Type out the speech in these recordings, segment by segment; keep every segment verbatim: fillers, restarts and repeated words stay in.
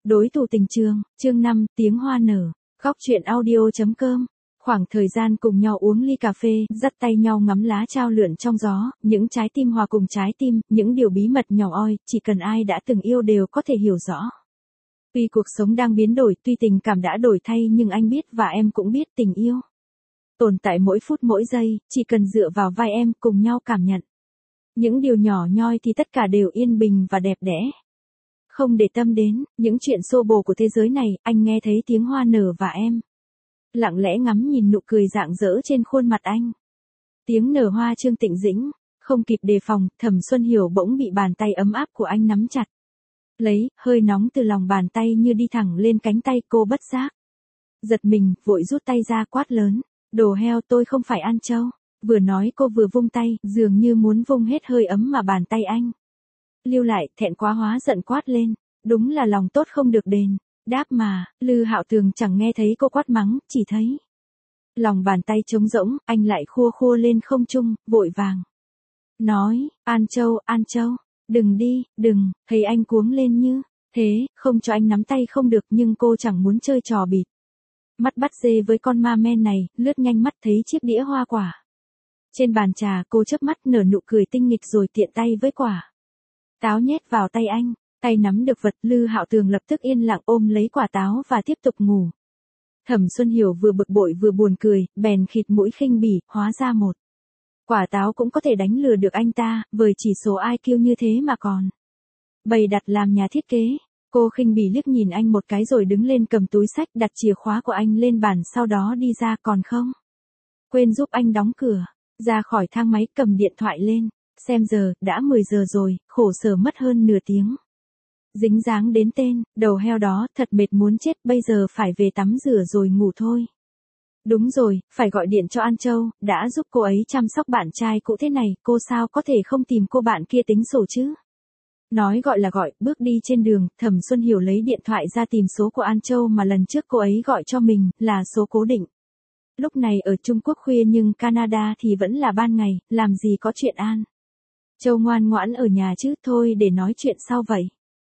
Đối thủ tình trường, chương năm, tiếng hoa nở. Góc truyện audio.com. Khoảng thời gian cùng nhau uống ly cà phê, dắt tay nhau ngắm lá trao lượn trong gió, những trái tim hòa cùng trái tim, những điều bí mật nhỏ oi, chỉ cần ai đã từng yêu đều có thể hiểu rõ. Tuy cuộc sống đang biến đổi, tuy tình cảm đã đổi thay nhưng anh biết và em cũng biết tình yêu tồn tại mỗi phút mỗi giây, chỉ cần dựa vào vai em cùng nhau cảm nhận. Những điều nhỏ nhoi thì tất cả đều yên bình và đẹp đẽ. Không để tâm đến những chuyện xô bồ của thế giới này, anh nghe thấy tiếng hoa nở và em lặng lẽ ngắm nhìn nụ cười rạng rỡ trên khuôn mặt anh. Tiếng nở hoa Trương Tịnh Dĩnh, không kịp đề phòng, Thẩm Xuân Hiểu bỗng bị bàn tay ấm áp của anh nắm chặt. Lấy, hơi nóng từ lòng bàn tay như đi thẳng lên cánh tay cô bất giác. Giật mình, vội rút tay ra quát lớn. Đồ heo, tôi không phải ăn trâu. Vừa nói cô vừa vung tay, dường như muốn vung hết hơi ấm mà bàn tay anh lưu lại, thẹn quá hóa giận quát lên. Đúng là lòng tốt không được đền. Đáp mà, Lư Hạo Tường chẳng nghe thấy cô quát mắng, chỉ thấy lòng bàn tay trống rỗng, anh lại khua khua lên không trung, vội vàng nói, An Châu, An Châu, đừng đi, đừng. Thấy anh cuống lên như thế, không cho anh nắm tay không được, nhưng cô chẳng muốn chơi trò bịt mắt bắt dê với con ma men này, lướt nhanh mắt thấy chiếc đĩa hoa quả trên bàn trà, cô chớp mắt nở nụ cười tinh nghịch rồi tiện tay với quả táo nhét vào tay anh. Tay nắm được vật, Lư Hạo Tường lập tức yên lặng ôm lấy quả táo và tiếp tục ngủ. Thẩm Xuân Hiểu vừa bực bội vừa buồn cười, bèn khịt mũi khinh bỉ, hóa ra một quả táo cũng có thể đánh lừa được anh ta, với chỉ số i kiu như thế mà còn bày đặt làm nhà thiết kế. Cô khinh bỉ liếc nhìn anh một cái rồi đứng lên cầm túi xách, đặt chìa khóa của anh lên bàn, sau đó đi ra, còn không quên giúp anh đóng cửa. Ra khỏi thang máy, cầm điện thoại lên, xem giờ, đã mười giờ rồi, khổ sở mất hơn nửa tiếng. Dính dáng đến tên, đầu heo đó, thật mệt muốn chết, bây giờ phải về tắm rửa rồi ngủ thôi. Đúng rồi, phải gọi điện cho An Châu, đã giúp cô ấy chăm sóc bạn trai cũ thế này, cô sao có thể không tìm cô bạn kia tính sổ chứ? Nói gọi là gọi, bước đi trên đường, Thẩm Xuân Hiểu lấy điện thoại ra tìm số của An Châu mà lần trước cô ấy gọi cho mình, là số cố định. Lúc này ở Trung Quốc khuya nhưng Canada thì vẫn là ban ngày, làm gì có chuyện An Châu ngoan ngoãn ở nhà chứ, thôi để nói chuyện sau vậy.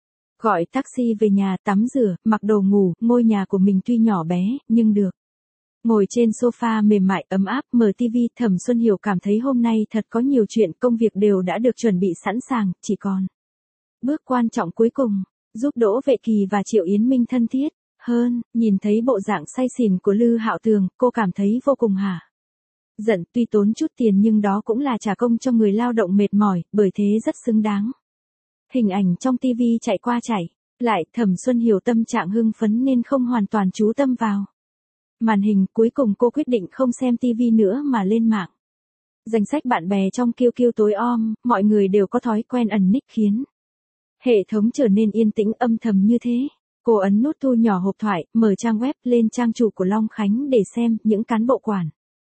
Gọi taxi về nhà, tắm rửa, mặc đồ ngủ, ngôi nhà của mình tuy nhỏ bé, nhưng được ngồi trên sofa mềm mại, ấm áp, mở tivi, Thẩm Xuân Hiểu cảm thấy hôm nay thật có nhiều chuyện, công việc đều đã được chuẩn bị sẵn sàng, chỉ còn bước quan trọng cuối cùng, giúp Đỗ Vệ Kỳ và Triệu Yến Minh thân thiết hơn. Nhìn thấy bộ dạng say xỉn của Lư Hạo Tường, cô cảm thấy vô cùng hả giận, tuy tốn chút tiền nhưng đó cũng là trả công cho người lao động mệt mỏi, bởi thế rất xứng đáng. Hình ảnh trong tivi chạy qua chạy lại, Thẩm Xuân Hiểu tâm trạng hưng phấn nên không hoàn toàn chú tâm vào màn hình, cuối cùng cô quyết định không xem tivi nữa mà lên mạng. Danh sách bạn bè trong Q Q tối om, mọi người đều có thói quen ẩn nick khiến hệ thống trở nên yên tĩnh âm thầm như thế. Cô ấn nút thu nhỏ hộp thoại, mở trang web, lên trang chủ của Long Khánh để xem, những cán bộ quản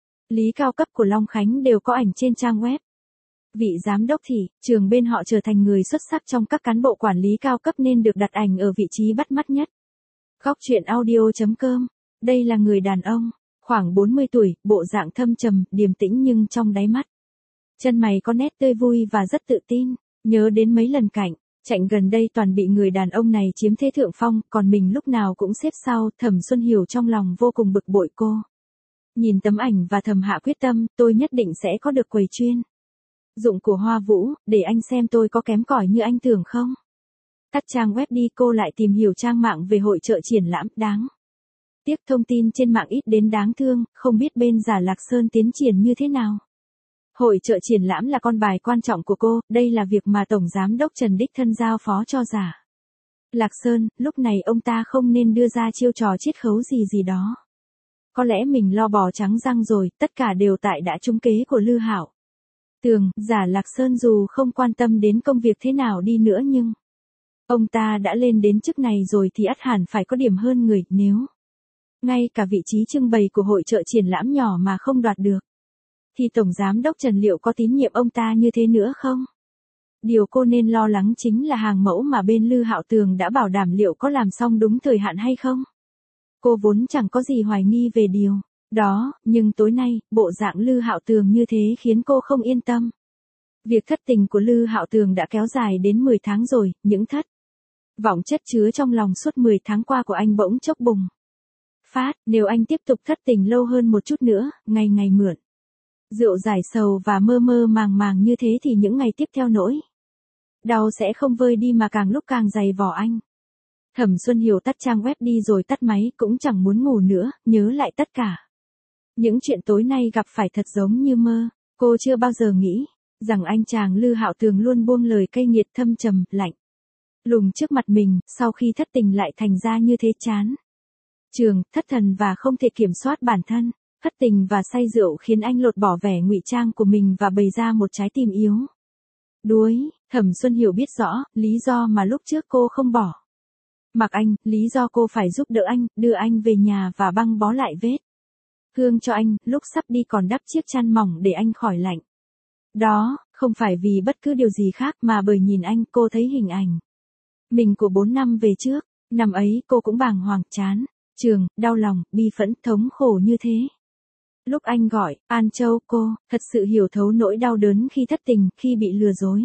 lý cao cấp của Long Khánh đều có ảnh trên trang web. Vị giám đốc thị trường bên họ trở thành người xuất sắc trong các cán bộ quản lý cao cấp nên được đặt ảnh ở vị trí bắt mắt nhất. Góc truyện audio.com. Đây là người đàn ông, khoảng bốn mươi tuổi, bộ dạng thâm trầm, điềm tĩnh nhưng trong đáy mắt chân mày có nét tươi vui và rất tự tin. Nhớ đến mấy lần cạnh Chạnh gần đây toàn bị người đàn ông này chiếm thế thượng phong, còn mình lúc nào cũng xếp sau. Thẩm Xuân Hiểu trong lòng vô cùng bực bội. Cô nhìn tấm ảnh và thầm hạ quyết tâm, tôi nhất định sẽ có được quầy chuyên dụng của Hoa Vũ, để anh xem tôi có kém cỏi như anh tưởng không. Tắt trang web đi, cô lại tìm hiểu trang mạng về hội chợ triển lãm. Đáng tiếc thông tin trên mạng ít đến đáng thương, không biết bên Giả Lạc Sơn tiến triển như thế nào. Hội chợ triển lãm là con bài quan trọng của cô, đây là việc mà Tổng Giám đốc Trần đích thân giao phó cho Giả Lạc Sơn, lúc này ông ta không nên đưa ra chiêu trò chiết khấu gì gì đó. Có lẽ mình lo bò trắng răng rồi, tất cả đều tại đã trúng kế của Lư Hạo Tường. Giả Lạc Sơn dù không quan tâm đến công việc thế nào đi nữa nhưng ông ta đã lên đến chức này rồi thì ắt hẳn phải có điểm hơn người, nếu ngay cả vị trí trưng bày của hội chợ triển lãm nhỏ mà không đoạt được, thì Tổng Giám đốc Trần liệu có tín nhiệm ông ta như thế nữa không? Điều cô nên lo lắng chính là hàng mẫu mà bên Lư Hạo Tường đã bảo đảm liệu có làm xong đúng thời hạn hay không? Cô vốn chẳng có gì hoài nghi về điều đó, nhưng tối nay, bộ dạng Lư Hạo Tường như thế khiến cô không yên tâm. Việc thất tình của Lư Hạo Tường đã kéo dài đến mười tháng rồi, những thất Vọng chất chứa trong lòng suốt mười tháng qua của anh bỗng chốc bùng phát, nếu anh tiếp tục thất tình lâu hơn một chút nữa, ngày ngày mượn rượu giải sầu và mơ mơ màng màng như thế thì những ngày tiếp theo nỗi đau sẽ không vơi đi mà càng lúc càng dày vò anh. Thẩm Xuân Hiểu tắt trang web đi rồi tắt máy, cũng chẳng muốn ngủ nữa, nhớ lại tất cả. Những chuyện tối nay gặp phải thật giống như mơ, cô chưa bao giờ nghĩ rằng anh chàng Lư Hạo Tường luôn buông lời cay nghiệt thâm trầm, lạnh lùng trước mặt mình, sau khi thất tình lại thành ra như thế chán trường, thất thần và không thể kiểm soát bản thân. Thất tình và say rượu khiến anh lột bỏ vẻ ngụy trang của mình và bày ra một trái tim yếu đuối. Thẩm Xuân Hiểu biết rõ lý do mà lúc trước cô không bỏ mặc anh, lý do cô phải giúp đỡ anh, đưa anh về nhà và băng bó lại vết thương cho anh, lúc sắp đi còn đắp chiếc chăn mỏng để anh khỏi lạnh. Đó, không phải vì bất cứ điều gì khác mà bởi nhìn anh, cô thấy hình ảnh mình của bốn năm về trước. Năm ấy cô cũng bàng hoàng, chán trường, đau lòng, bi phẫn, thống khổ như thế. Lúc anh gọi, An Châu, cô thật sự hiểu thấu nỗi đau đớn khi thất tình, khi bị lừa dối.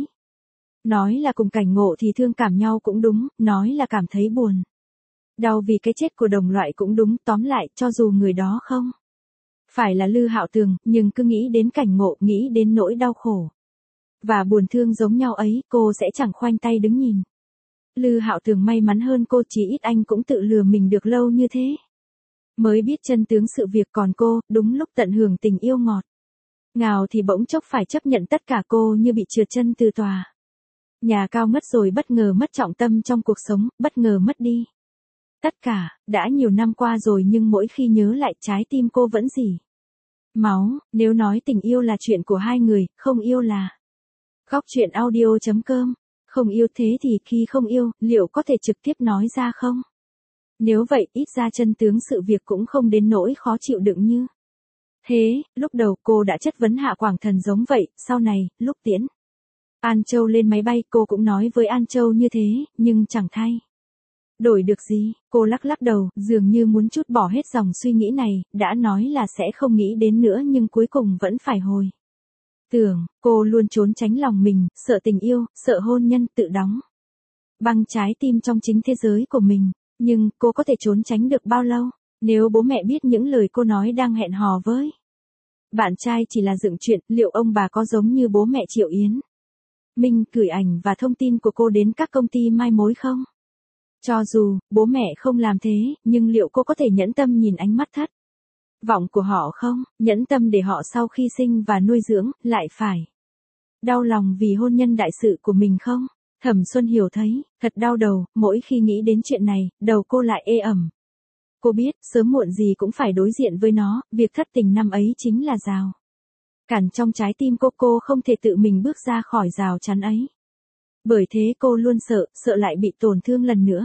Nói là cùng cảnh ngộ thì thương cảm nhau cũng đúng, nói là cảm thấy buồn đau vì cái chết của đồng loại cũng đúng, tóm lại, cho dù người đó không phải là Lư Hạo Tường, nhưng cứ nghĩ đến cảnh ngộ, nghĩ đến nỗi đau khổ và buồn thương giống nhau ấy, cô sẽ chẳng khoanh tay đứng nhìn. Lư Hạo Tường may mắn hơn cô, chỉ ít anh cũng tự lừa mình được lâu như thế mới biết chân tướng sự việc, còn cô, đúng lúc tận hưởng tình yêu ngọt ngào thì bỗng chốc phải chấp nhận tất cả. Cô như bị trượt chân từ tòa nhà cao ngất rồi bất ngờ mất trọng tâm trong cuộc sống, bất ngờ mất đi tất cả. Đã nhiều năm qua rồi nhưng mỗi khi nhớ lại trái tim cô vẫn rỉ máu. Nếu nói tình yêu là chuyện của hai người, không yêu là Góc truyện audio chấm com. Không yêu thế thì khi không yêu, liệu có thể trực tiếp nói ra không? Nếu vậy, ít ra chân tướng sự việc cũng không đến nỗi khó chịu đựng như thế. Lúc đầu cô đã chất vấn Hạ Quảng Thần giống vậy, sau này, lúc tiễn An Châu lên máy bay, cô cũng nói với An Châu như thế, nhưng chẳng thay đổi được gì. Cô lắc lắc đầu, dường như muốn trút bỏ hết dòng suy nghĩ này, đã nói là sẽ không nghĩ đến nữa nhưng cuối cùng vẫn phải hồi tưởng. Cô luôn trốn tránh lòng mình, sợ tình yêu, sợ hôn nhân, tự đóng băng trái tim trong chính thế giới của mình. Nhưng, cô có thể trốn tránh được bao lâu? Nếu bố mẹ biết những lời cô nói đang hẹn hò với bạn trai chỉ là dựng chuyện, liệu ông bà có giống như bố mẹ Triệu Yến Minh gửi ảnh và thông tin của cô đến các công ty mai mối không? Cho dù, bố mẹ không làm thế, nhưng liệu cô có thể nhẫn tâm nhìn ánh mắt thất vọng của họ không? Nhẫn tâm để họ sau khi sinh và nuôi dưỡng, lại phải đau lòng vì hôn nhân đại sự của mình không? Thẩm Xuân Hiểu thấy, thật đau đầu, mỗi khi nghĩ đến chuyện này, đầu cô lại ê ẩm. Cô biết, sớm muộn gì cũng phải đối diện với nó, việc thất tình năm ấy chính là rào cản trong trái tim cô, cô không thể tự mình bước ra khỏi rào chắn ấy. Bởi thế cô luôn sợ, sợ lại bị tổn thương lần nữa.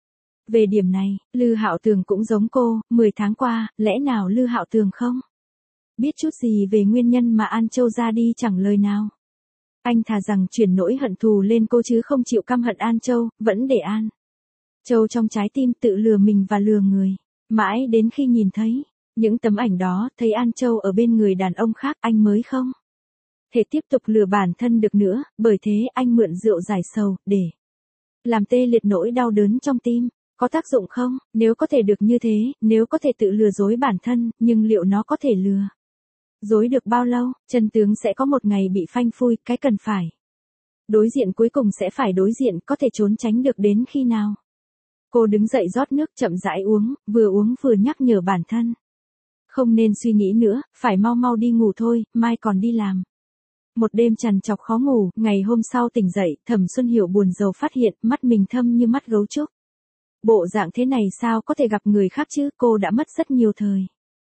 Về điểm này, Lư Hạo Tường cũng giống cô, mười tháng qua, lẽ nào Lư Hạo Tường không biết chút gì về nguyên nhân mà An Châu ra đi chẳng lời nào. Anh thà rằng chuyển nỗi hận thù lên cô chứ không chịu căm hận An Châu, vẫn để An Châu trong trái tim tự lừa mình và lừa người. Mãi đến khi nhìn thấy những tấm ảnh đó, thấy An Châu ở bên người đàn ông khác, anh mới không thể tiếp tục lừa bản thân được nữa, bởi thế anh mượn rượu giải sầu, để làm tê liệt nỗi đau đớn trong tim. Có tác dụng không? Nếu có thể được như thế, nếu có thể tự lừa dối bản thân, nhưng liệu nó có thể lừa dối được bao lâu? Chân tướng sẽ có một ngày bị phanh phui, cái cần phải đối diện cuối cùng sẽ phải đối diện, có thể trốn tránh được đến khi nào? Cô đứng dậy rót nước chậm rãi uống, vừa uống vừa nhắc nhở bản thân. Không nên suy nghĩ nữa, phải mau mau đi ngủ thôi, mai còn đi làm. Một đêm trằn trọc khó ngủ, ngày hôm sau tỉnh dậy, Thẩm Xuân Hiểu buồn rầu phát hiện, mắt mình thâm như mắt gấu trúc. Bộ dạng thế này sao có thể gặp người khác chứ, cô đã mất rất nhiều thời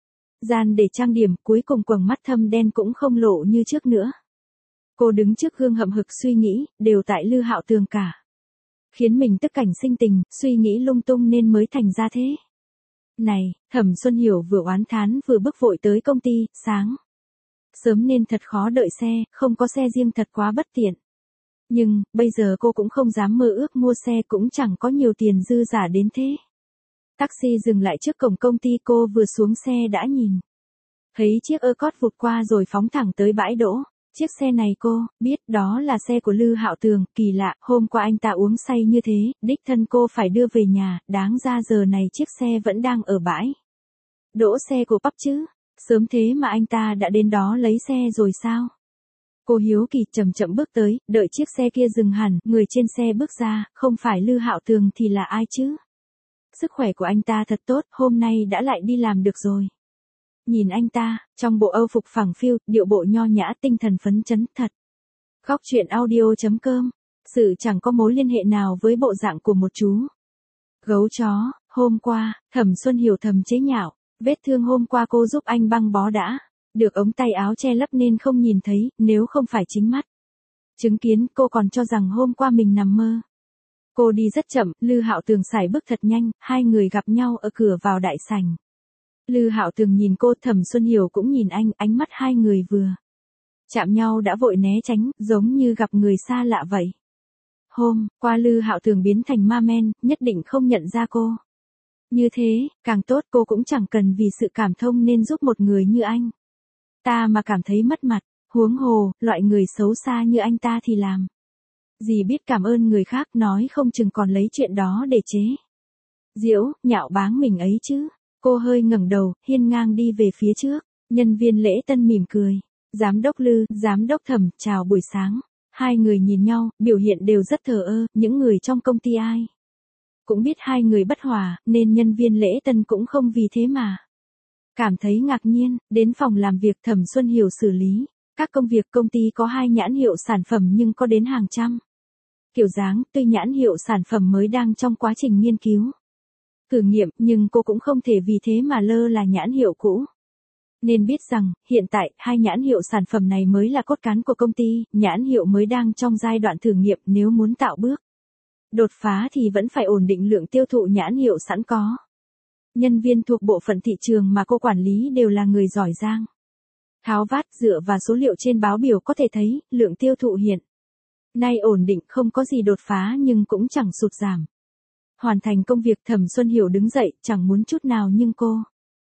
gian để trang điểm, cuối cùng quầng mắt thâm đen cũng không lộ như trước nữa. Cô đứng trước gương hậm hực suy nghĩ, đều tại Lư Hạo Tường cả. Khiến mình tức cảnh sinh tình, suy nghĩ lung tung nên mới thành ra thế. Này, Thẩm Xuân Hiểu vừa oán thán vừa bước vội tới công ty, sáng sớm nên thật khó đợi xe, không có xe riêng thật quá bất tiện. Nhưng, bây giờ cô cũng không dám mơ ước mua xe, cũng chẳng có nhiều tiền dư giả đến thế. Taxi dừng lại trước cổng công ty, cô vừa xuống xe đã nhìn thấy chiếc Escort vụt qua rồi phóng thẳng tới bãi đỗ. Chiếc xe này cô, biết đó là xe của Lư Hạo Tường, kỳ lạ, hôm qua anh ta uống say như thế, đích thân cô phải đưa về nhà, đáng ra giờ này chiếc xe vẫn đang ở bãi. Đỗ xe của Pub chứ, sớm thế mà anh ta đã đến đó lấy xe rồi sao? Cô hiếu kỳ chậm chậm bước tới, đợi chiếc xe kia dừng hẳn, người trên xe bước ra, không phải Lư Hạo Tường thì là ai chứ? Sức khỏe của anh ta thật tốt, hôm nay đã lại đi làm được rồi. Nhìn anh ta, trong bộ âu phục phẳng phiu, điệu bộ nho nhã, tinh thần phấn chấn thật. Góc truyện audio chấm com. Sự chẳng có mối liên hệ nào với bộ dạng của một chú gấu chó. Hôm qua, Thẩm Xuân Hiểu thầm chế nhạo, vết thương hôm qua cô giúp anh băng bó đã được ống tay áo che lấp nên không nhìn thấy, nếu không phải chính mắt chứng kiến, cô còn cho rằng hôm qua mình nằm mơ. Cô đi rất chậm, Lư Hạo Tường sải bước thật nhanh, hai người gặp nhau ở cửa vào đại sảnh. Lư Hạo Tường nhìn cô, Thẩm Xuân Hiểu cũng nhìn anh, ánh mắt hai người vừa chạm nhau đã vội né tránh, giống như gặp người xa lạ vậy. Hôm qua Lư Hạo Tường biến thành ma men, nhất định không nhận ra cô. Như thế, càng tốt, cô cũng chẳng cần vì sự cảm thông nên giúp một người như anh ta mà cảm thấy mất mặt, huống hồ, loại người xấu xa như anh ta thì làm gì biết cảm ơn người khác, nói không chừng còn lấy chuyện đó để chế giễu, nhạo báng mình ấy chứ. Cô hơi ngẩng đầu, hiên ngang đi về phía trước, nhân viên lễ tân mỉm cười. Giám đốc Lư, giám đốc Thẩm, chào buổi sáng. Hai người nhìn nhau, biểu hiện đều rất thờ ơ, những người trong công ty ai cũng biết hai người bất hòa, nên nhân viên lễ tân cũng không vì thế mà cảm thấy ngạc nhiên. Đến phòng làm việc, Thẩm Xuân Hiểu xử lý các công việc. Công ty có hai nhãn hiệu sản phẩm nhưng có đến hàng trăm kiểu dáng, tuy nhãn hiệu sản phẩm mới đang trong quá trình nghiên cứu thử nghiệm, nhưng cô cũng không thể vì thế mà lơ là nhãn hiệu cũ. Nên biết rằng, hiện tại, hai nhãn hiệu sản phẩm này mới là cốt cán của công ty, nhãn hiệu mới đang trong giai đoạn thử nghiệm, nếu muốn tạo bước đột phá thì vẫn phải ổn định lượng tiêu thụ nhãn hiệu sẵn có. Nhân viên thuộc bộ phận thị trường mà cô quản lý đều là người giỏi giang tháo vát, dựa vào số liệu trên báo biểu có thể thấy, lượng tiêu thụ hiện nay ổn định, không có gì đột phá nhưng cũng chẳng sụt giảm. Hoàn thành công việc, Thẩm Xuân Hiểu đứng dậy, chẳng muốn chút nào nhưng cô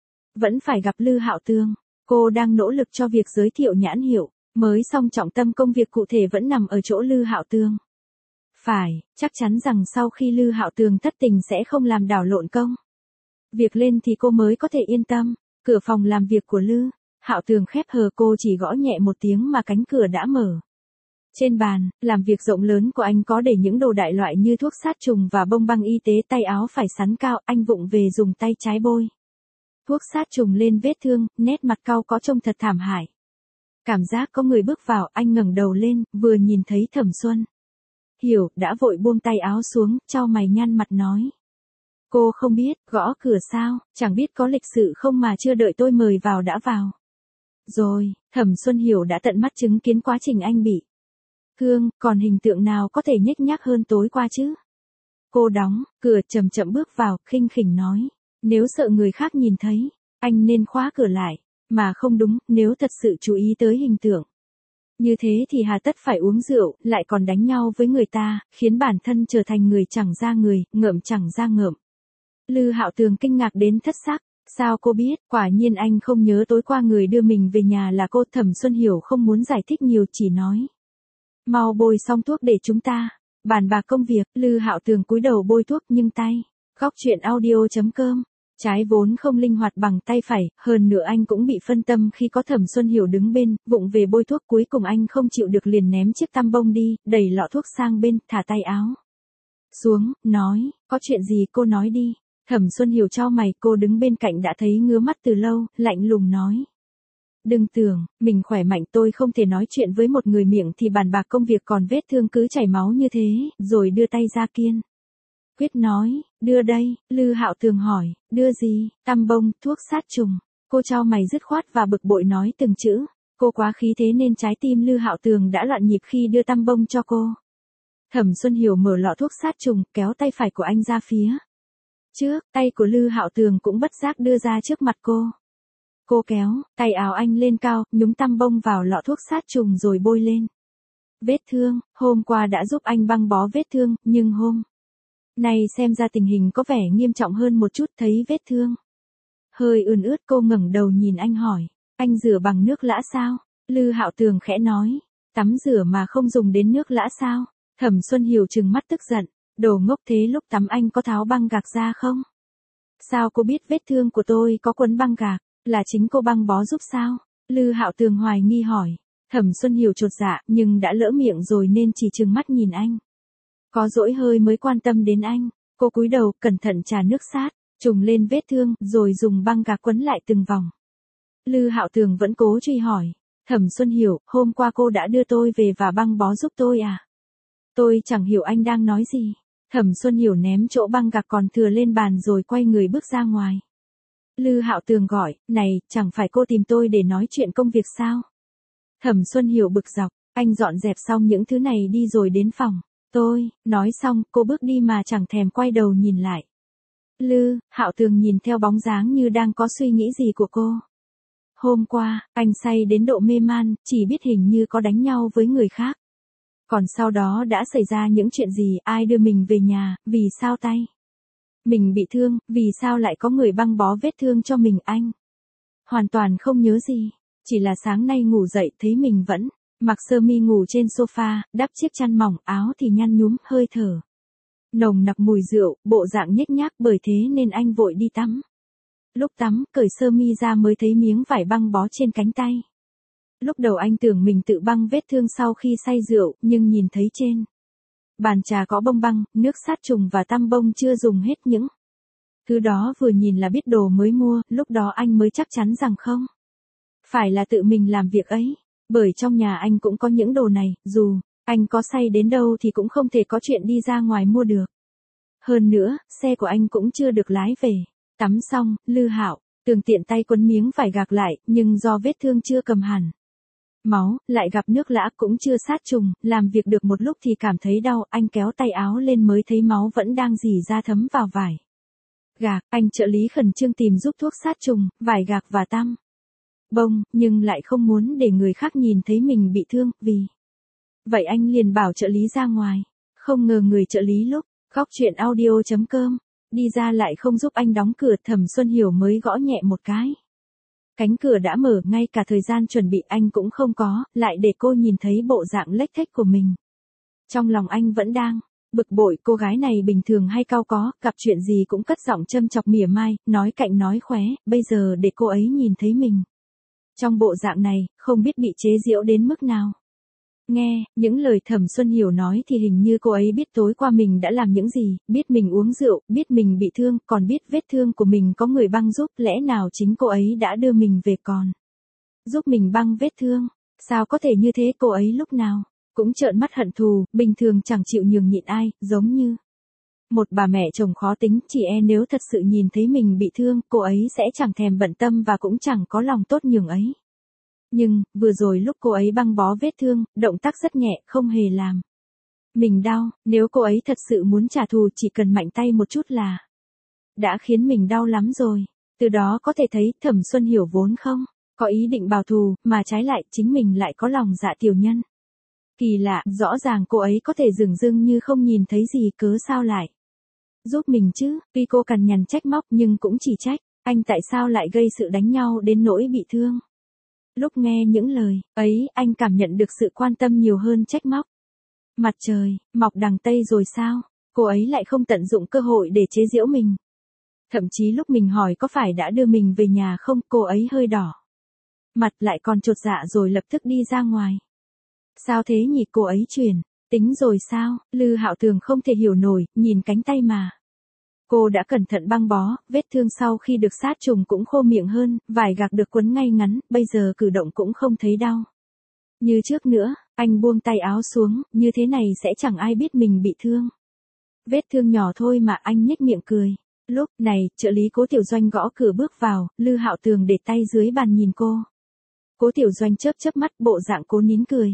vẫn phải gặp Lư Hạo Tường. Cô đang nỗ lực cho việc giới thiệu nhãn hiệu mới, xong trọng tâm công việc cụ thể vẫn nằm ở chỗ Lư Hạo Tường. Phải, chắc chắn rằng sau khi Lư Hạo Tường thất tình sẽ không làm đảo lộn công việc lên thì cô mới có thể yên tâm. Cửa phòng làm việc của Lư Hạo Tường khép hờ, cô chỉ gõ nhẹ một tiếng mà cánh cửa đã mở. Trên bàn làm việc rộng lớn của anh có để những đồ đại loại như thuốc sát trùng và bông băng y tế, tay áo phải sắn cao, anh vụng về dùng tay trái bôi thuốc sát trùng lên vết thương, nét mặt cau có trông thật thảm hại. Cảm giác có người bước vào, anh ngẩng đầu lên, vừa nhìn thấy Thẩm Xuân Hiểu, đã vội buông tay áo xuống, chau mày nhăn mặt nói. Cô không biết, gõ cửa sao, chẳng biết có lịch sự không mà chưa đợi tôi mời vào đã vào rồi. Thẩm Xuân Hiểu đã tận mắt chứng kiến quá trình anh bị thương, còn hình tượng nào có thể nhếch nhác hơn tối qua chứ. Cô đóng cửa, chậm chậm bước vào, khinh khỉnh nói. Nếu sợ người khác nhìn thấy, anh nên khóa cửa lại. Mà không đúng, nếu thật sự chú ý tới hình tượng như thế thì hà tất phải uống rượu, lại còn đánh nhau với người ta, khiến bản thân trở thành người chẳng ra người, ngợm chẳng ra ngợm. Lư Hạo Tường kinh ngạc đến thất sắc. Sao cô biết? Quả nhiên anh không nhớ tối qua người đưa mình về nhà là cô. Thẩm Xuân Hiểu không muốn giải thích nhiều, chỉ nói. Mau bôi xong thuốc để chúng ta bàn bạc công việc. Lư Hạo Tường cúi đầu bôi thuốc nhưng tay. Góc truyện audio chấm com. Trái vốn không linh hoạt bằng tay phải, hơn nữa anh cũng bị phân tâm khi có Thẩm Xuân Hiểu đứng bên, vụng về bôi thuốc. Cuối cùng anh không chịu được liền ném chiếc tăm bông đi, đẩy lọ thuốc sang bên, thả tay áo xuống, nói, có chuyện gì cô nói đi. Thẩm Xuân Hiểu chau mày, cô đứng bên cạnh đã thấy ngứa mắt từ lâu, lạnh lùng nói. Đừng tưởng, mình khỏe mạnh, tôi không thể nói chuyện với một người miệng thì bàn bạc công việc còn vết thương cứ chảy máu như thế, rồi đưa tay ra kiên quyết nói, đưa đây. Lư Hạo Tường hỏi, đưa gì? Tăm bông, thuốc sát trùng. Cô chau mày dứt khoát và bực bội nói từng chữ. Cô quá khí thế nên trái tim Lư Hạo Tường đã loạn nhịp khi đưa tăm bông cho cô. Thẩm Xuân Hiểu mở lọ thuốc sát trùng, kéo tay phải của anh ra phía trước, tay của Lư Hạo Tường cũng bất giác đưa ra trước mặt cô. Cô kéo tay áo anh lên cao, nhúng tăm bông vào lọ thuốc sát trùng rồi bôi lên vết thương. Hôm qua đã giúp anh băng bó vết thương, nhưng hôm nay xem ra tình hình có vẻ nghiêm trọng hơn một chút. Thấy vết thương hơi ươn ướt, cô ngẩng đầu nhìn anh hỏi, anh rửa bằng nước lã sao? Lư Hạo Tường khẽ nói, tắm rửa mà không dùng đến nước lã sao? Thẩm Xuân Hiểu trừng mắt tức giận, đồ ngốc, thế lúc tắm anh có tháo băng gạc ra không? Sao cô biết vết thương của tôi có quấn băng gạc, là chính cô băng bó giúp sao? Lư Hạo Tường hoài nghi hỏi. Thẩm Xuân Hiểu chột dạ, nhưng đã lỡ miệng rồi nên chỉ trừng mắt nhìn anh. Có dỗi hơi mới quan tâm đến anh, cô cúi đầu, cẩn thận trà nước sát, trùng lên vết thương, rồi dùng băng gạc quấn lại từng vòng. Lư Hạo Tường vẫn cố truy hỏi. Thẩm Xuân Hiểu, hôm qua cô đã đưa tôi về và băng bó giúp tôi à? Tôi chẳng hiểu anh đang nói gì. Thẩm Xuân Hiểu ném chỗ băng gạc còn thừa lên bàn rồi quay người bước ra ngoài. Lư Hạo Tường gọi, này, chẳng phải cô tìm tôi để nói chuyện công việc sao? Thẩm Xuân Hiểu bực dọc, anh dọn dẹp xong những thứ này đi rồi đến phòng. Tôi, nói xong, cô bước đi mà chẳng thèm quay đầu nhìn lại. Lư Hạo Tường nhìn theo bóng dáng như đang có suy nghĩ gì của cô. Hôm qua, anh say đến độ mê man, chỉ biết hình như có đánh nhau với người khác. Còn sau đó đã xảy ra những chuyện gì, ai đưa mình về nhà, vì sao tay mình bị thương, vì sao lại có người băng bó vết thương cho mình anh. Hoàn toàn không nhớ gì, chỉ là sáng nay ngủ dậy thấy mình vẫn mặc sơ mi ngủ trên sofa, đắp chiếc chăn mỏng, áo thì nhăn nhúm, hơi thở nồng nặc mùi rượu, bộ dạng nhếch nhác, bởi thế nên anh vội đi tắm. Lúc tắm, cởi sơ mi ra mới thấy miếng vải băng bó trên cánh tay. Lúc đầu anh tưởng mình tự băng vết thương sau khi say rượu, nhưng nhìn thấy trên bàn trà có bông băng, nước sát trùng và tăm bông chưa dùng hết những thứ đó, vừa nhìn là biết đồ mới mua, lúc đó anh mới chắc chắn rằng không phải là tự mình làm việc ấy, bởi trong nhà anh cũng có những đồ này, dù anh có say đến đâu thì cũng không thể có chuyện đi ra ngoài mua được. Hơn nữa, xe của anh cũng chưa được lái về. Tắm xong, Lư Hạo Tường tiện tay quấn miếng vải gạc lại, nhưng do vết thương chưa cầm hẳn máu, lại gặp nước lã cũng chưa sát trùng, làm việc được một lúc thì cảm thấy đau, anh kéo tay áo lên mới thấy máu vẫn đang rỉ ra thấm vào vải gạc. Anh trợ lý khẩn trương tìm giúp thuốc sát trùng, vải gạc và tăm bông, nhưng lại không muốn để người khác nhìn thấy mình bị thương, vì vậy anh liền bảo trợ lý ra ngoài. Không ngờ người trợ lý lúc góc chuyện audio chấm com đi ra lại không giúp anh đóng cửa. Thẩm Xuân Hiểu mới gõ nhẹ một cái, cánh cửa đã mở, ngay cả thời gian chuẩn bị anh cũng không có, lại để cô nhìn thấy bộ dạng lếch thếch của mình. Trong lòng anh vẫn đang bực bội, cô gái này bình thường hay cau có, gặp chuyện gì cũng cất giọng châm chọc mỉa mai, nói cạnh nói khóe, bây giờ để cô ấy nhìn thấy mình trong bộ dạng này, không biết bị chế giễu đến mức nào. Nghe những lời Thẩm Xuân Hiểu nói thì hình như cô ấy biết tối qua mình đã làm những gì, biết mình uống rượu, biết mình bị thương, còn biết vết thương của mình có người băng giúp, lẽ nào chính cô ấy đã đưa mình về còn giúp mình băng vết thương. Sao có thể như thế, cô ấy lúc nào cũng trợn mắt hận thù, bình thường chẳng chịu nhường nhịn ai, giống như một bà mẹ chồng khó tính, chỉ e nếu thật sự nhìn thấy mình bị thương, cô ấy sẽ chẳng thèm bận tâm và cũng chẳng có lòng tốt nhường ấy. Nhưng, vừa rồi lúc cô ấy băng bó vết thương, động tác rất nhẹ, không hề làm mình đau, nếu cô ấy thật sự muốn trả thù chỉ cần mạnh tay một chút là đã khiến mình đau lắm rồi. Từ đó có thể thấy Thẩm Xuân Hiểu vốn không có ý định báo thù, mà trái lại chính mình lại có lòng dạ tiểu nhân. Kỳ lạ, rõ ràng cô ấy có thể dửng dưng như không nhìn thấy gì, cớ sao lại giúp mình chứ. Tuy cô cằn nhằn trách móc nhưng cũng chỉ trách anh tại sao lại gây sự đánh nhau đến nỗi bị thương. Lúc nghe những lời ấy, anh cảm nhận được sự quan tâm nhiều hơn trách móc. Mặt trời mọc đằng tây rồi sao? Cô ấy lại không tận dụng cơ hội để chế giễu mình. Thậm chí lúc mình hỏi có phải đã đưa mình về nhà không, cô ấy hơi đỏ mặt, lại còn chột dạ rồi lập tức đi ra ngoài. Sao thế nhỉ, cô ấy chuyển tính rồi sao? Lư Hạo Tường không thể hiểu nổi, nhìn cánh tay mà cô đã cẩn thận băng bó, vết thương sau khi được sát trùng cũng khô miệng hơn, vải gạc được quấn ngay ngắn, bây giờ cử động cũng không thấy đau như trước nữa. Anh buông tay áo xuống, như thế này sẽ chẳng ai biết mình bị thương. Vết thương nhỏ thôi mà, anh nhếch miệng cười. Lúc này, trợ lý Cố Tiểu Doanh gõ cửa bước vào, Lư Hạo Tường để tay dưới bàn nhìn cô. Cố Tiểu Doanh chớp chớp mắt, bộ dạng cố nín cười.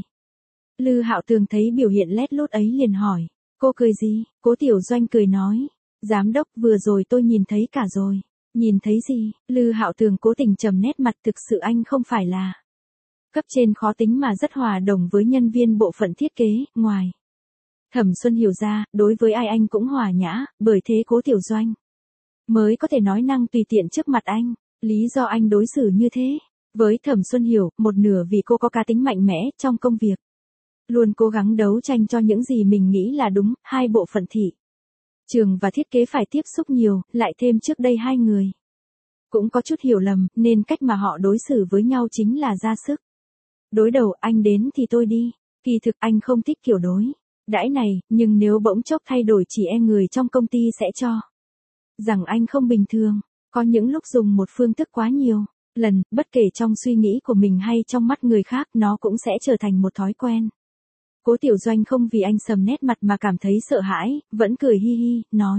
Lư Hạo Tường thấy biểu hiện lét lút ấy liền hỏi, cô cười gì? Cố Tiểu Doanh cười nói, giám đốc, vừa rồi tôi nhìn thấy cả rồi. Nhìn thấy gì? Lư Hạo Tường cố tình trầm nét mặt, thực sự anh không phải là cấp trên khó tính mà rất hòa đồng với nhân viên bộ phận thiết kế, ngoài Thẩm Xuân Hiểu ra, đối với ai anh cũng hòa nhã, bởi thế Cố Tiểu Doanh mới có thể nói năng tùy tiện trước mặt anh. Lý do anh đối xử như thế, Với Thẩm Xuân Hiểu, một nửa vì cô có cá tính mạnh mẽ trong công việc. Luôn cố gắng đấu tranh cho những gì mình nghĩ là đúng, hai bộ phận thị trường và thiết kế phải tiếp xúc nhiều, lại thêm trước đây hai người cũng có chút hiểu lầm, nên cách mà họ đối xử với nhau chính là ra sức. Đối đầu, anh đến thì tôi đi. Kỳ thực anh không thích kiểu đối đãi này, nhưng nếu bỗng chốc thay đổi chỉ e người trong công ty sẽ cho rằng anh không bình thường. Có những lúc dùng một phương thức quá nhiều lần, bất kể trong suy nghĩ của mình hay trong mắt người khác, nó cũng sẽ trở thành một thói quen. Cố Tiểu Doanh không vì anh sầm nét mặt mà cảm thấy sợ hãi, vẫn cười hi hi, nói.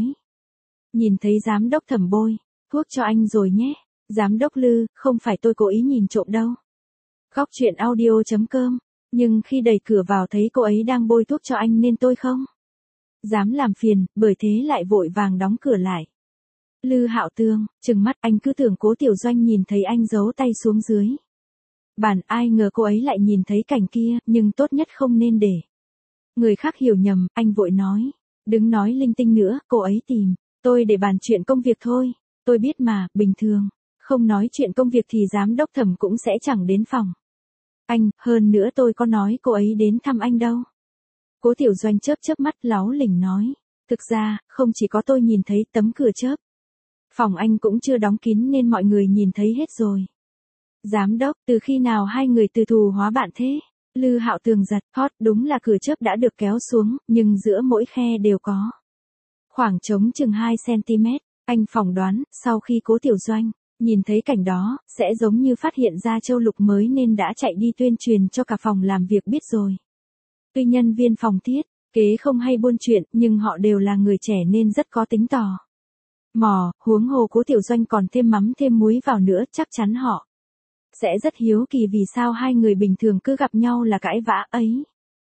Nhìn thấy giám đốc Thẩm bôi thuốc cho anh rồi nhé. Giám đốc Lư, không phải tôi cố ý nhìn trộm đâu. Góc truyện audio chấm com. Nhưng khi đẩy cửa vào thấy cô ấy đang bôi thuốc cho anh nên tôi không dám làm phiền, bởi thế lại vội vàng đóng cửa lại. Lư Hạo Tường, trừng mắt, anh cứ tưởng Cố Tiểu Doanh nhìn thấy anh giấu tay xuống dưới bàn, ai ngờ cô ấy lại nhìn thấy cảnh kia, nhưng tốt nhất không nên để người khác hiểu nhầm. Anh vội nói. Đừng nói linh tinh nữa, cô ấy tìm tôi để bàn chuyện công việc thôi. Tôi biết mà, bình thường không nói chuyện công việc thì giám đốc Thẩm cũng sẽ chẳng đến phòng anh, hơn nữa tôi có nói cô ấy đến thăm anh đâu. Cố Tiểu Doanh chớp chớp mắt, láu lỉnh nói. Thực ra, không chỉ có tôi nhìn thấy, tấm cửa chớp phòng anh cũng chưa đóng kín nên mọi người nhìn thấy hết rồi. Giám đốc, từ khi nào hai người từ thù hóa bạn thế? Lư Hạo Tường giật, hot, đúng là cửa chớp đã được kéo xuống, nhưng giữa mỗi khe đều có khoảng trống chừng hai xăng-ti-mét. Anh phỏng đoán, sau khi Cố Tiểu Doanh nhìn thấy cảnh đó, sẽ giống như phát hiện ra châu lục mới nên đã chạy đi tuyên truyền cho cả phòng làm việc biết rồi. Tuy nhân viên phòng thiết kế không hay buôn chuyện, nhưng họ đều là người trẻ nên rất có tính tò mò, huống hồ Cố Tiểu Doanh còn thêm mắm thêm muối vào nữa, chắc chắn họ sẽ rất hiếu kỳ vì sao hai người bình thường cứ gặp nhau là cãi vã ấy.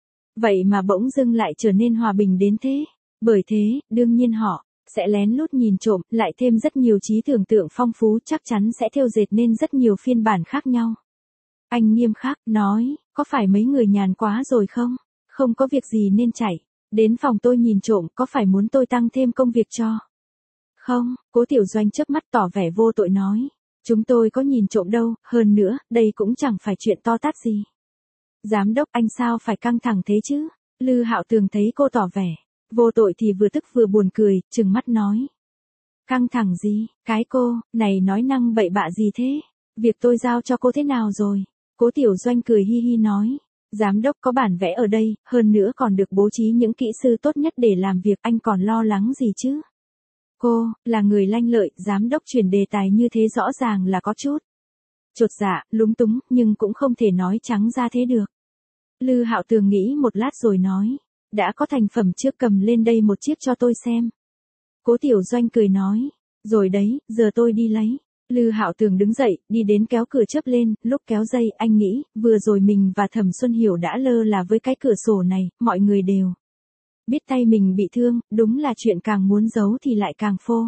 Vậy mà bỗng dưng lại trở nên hòa bình đến thế. Bởi thế, đương nhiên họ sẽ lén lút nhìn trộm, lại thêm rất nhiều trí tưởng tượng phong phú, chắc chắn sẽ thêu dệt nên rất nhiều phiên bản khác nhau. Anh nghiêm khắc, nói, có phải mấy người nhàn quá rồi không? Không có việc gì nên chạy đến phòng tôi nhìn trộm, có phải muốn tôi tăng thêm công việc cho? Không, Cố Tiểu Doanh chớp mắt tỏ vẻ vô tội nói. Chúng tôi có nhìn trộm đâu, hơn nữa, đây cũng chẳng phải chuyện to tát gì. Giám đốc, anh sao phải căng thẳng thế chứ? Lư Hạo Tường thấy cô tỏ vẻ vô tội thì vừa tức vừa buồn cười, trừng mắt nói. Căng thẳng gì, cái cô, này nói năng bậy bạ gì thế? Việc tôi giao cho cô thế nào rồi? Cố Tiểu Doanh cười hi hi nói. Giám đốc có bản vẽ ở đây, hơn nữa còn được bố trí những kỹ sư tốt nhất để làm việc, anh còn lo lắng gì chứ? Cô, là người lanh lợi, giám đốc chuyển đề tài như thế rõ ràng là có chút chột dạ, lúng túng, nhưng cũng không thể nói trắng ra thế được. Lư Hạo Tường nghĩ một lát rồi nói. Đã có thành phẩm trước, cầm lên đây một chiếc cho tôi xem. Cố Tiểu Doanh cười nói. Rồi đấy, giờ tôi đi lấy. Lư Hạo Tường đứng dậy, đi đến kéo cửa chớp lên, lúc kéo dây, anh nghĩ, vừa rồi mình và Thẩm Xuân Hiểu đã lơ là với cái cửa sổ này, mọi người đều biết tay mình bị thương, đúng là chuyện càng muốn giấu thì lại càng phô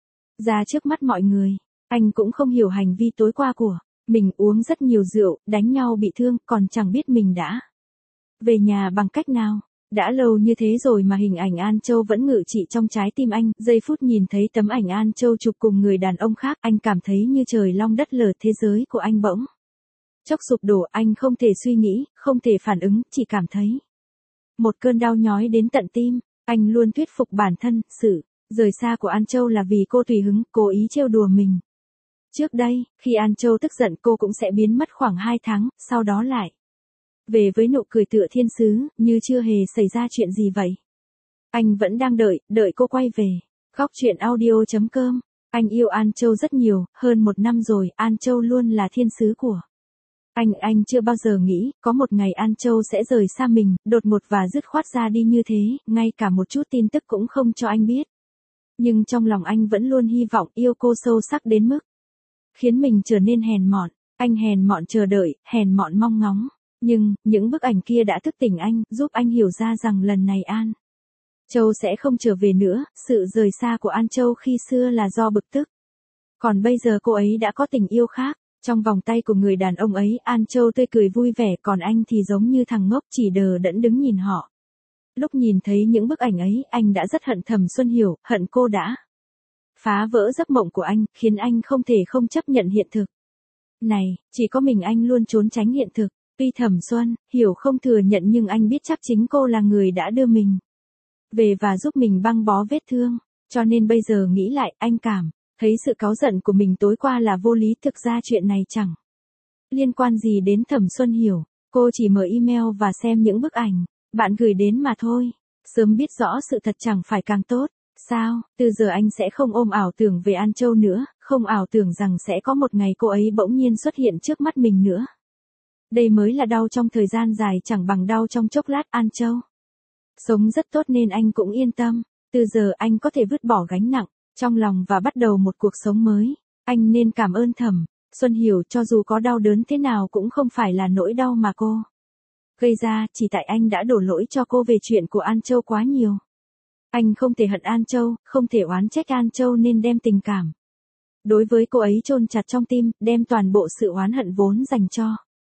ra trước mắt mọi người. Anh cũng không hiểu hành vi tối qua của mình, uống rất nhiều rượu, đánh nhau bị thương, còn chẳng biết mình đã về nhà bằng cách nào. Đã lâu như thế rồi mà hình ảnh An Châu vẫn ngự trị trong trái tim anh, giây phút nhìn thấy tấm ảnh An Châu chụp cùng người đàn ông khác, anh cảm thấy như trời long đất lở, thế giới của anh bỗng chốc sụp đổ, anh không thể suy nghĩ, không thể phản ứng, chỉ cảm thấy một cơn đau nhói đến tận tim. Anh luôn thuyết phục bản thân, sự rời xa của An Châu là vì cô tùy hứng, cố ý trêu đùa mình. Trước đây, khi An Châu tức giận cô cũng sẽ biến mất khoảng hai tháng, sau đó lại về với nụ cười tựa thiên sứ, như chưa hề xảy ra chuyện gì vậy. Anh vẫn đang đợi, đợi cô quay về. Góc truyện audio chấm com. Anh yêu An Châu rất nhiều, hơn một năm rồi, An Châu luôn là thiên sứ của anh. Anh chưa bao giờ nghĩ, có một ngày An Châu sẽ rời xa mình, đột ngột và dứt khoát ra đi như thế, ngay cả một chút tin tức cũng không cho anh biết. Nhưng trong lòng anh vẫn luôn hy vọng yêu cô sâu sắc đến mức khiến mình trở nên hèn mọn. Anh hèn mọn chờ đợi, hèn mọn mong ngóng. Nhưng, những bức ảnh kia đã thức tỉnh anh, giúp anh hiểu ra rằng lần này An Châu sẽ không trở về nữa, sự rời xa của An Châu khi xưa là do bực tức. Còn bây giờ cô ấy đã có tình yêu khác, trong vòng tay của người đàn ông ấy, An Châu tươi cười vui vẻ, còn anh thì giống như thằng ngốc chỉ đờ đẫn đứng nhìn họ. Lúc nhìn thấy những bức ảnh ấy, anh đã rất hận Thẩm Xuân Hiểu, hận cô đã phá vỡ giấc mộng của anh, khiến anh không thể không chấp nhận hiện thực. Này, chỉ có mình anh luôn trốn tránh hiện thực. Tuy Thẩm Xuân Hiểu không thừa nhận nhưng anh biết chắc chính cô là người đã đưa mình về và giúp mình băng bó vết thương. Cho nên bây giờ nghĩ lại, anh cảm thấy sự cáu giận của mình tối qua là vô lý. Thực ra chuyện này chẳng liên quan gì đến Thẩm Xuân Hiểu. Cô chỉ mở email và xem những bức ảnh bạn gửi đến mà thôi. Sớm biết rõ sự thật chẳng phải càng tốt. Sao, từ giờ anh sẽ không ôm ảo tưởng về An Châu nữa, không ảo tưởng rằng sẽ có một ngày cô ấy bỗng nhiên xuất hiện trước mắt mình nữa. Đây mới là đau trong thời gian dài chẳng bằng đau trong chốc lát. An Châu sống rất tốt nên anh cũng yên tâm. Từ giờ anh có thể vứt bỏ gánh nặng trong lòng và bắt đầu một cuộc sống mới. Anh nên cảm ơn Thẩm Xuân Hiểu, cho dù có đau đớn thế nào cũng không phải là nỗi đau mà cô gây ra, chỉ tại anh đã đổ lỗi cho cô về chuyện của An Châu quá nhiều. Anh không thể hận An Châu, không thể oán trách An Châu nên đem tình cảm đối với cô ấy chôn chặt trong tim, đem toàn bộ sự oán hận vốn dành cho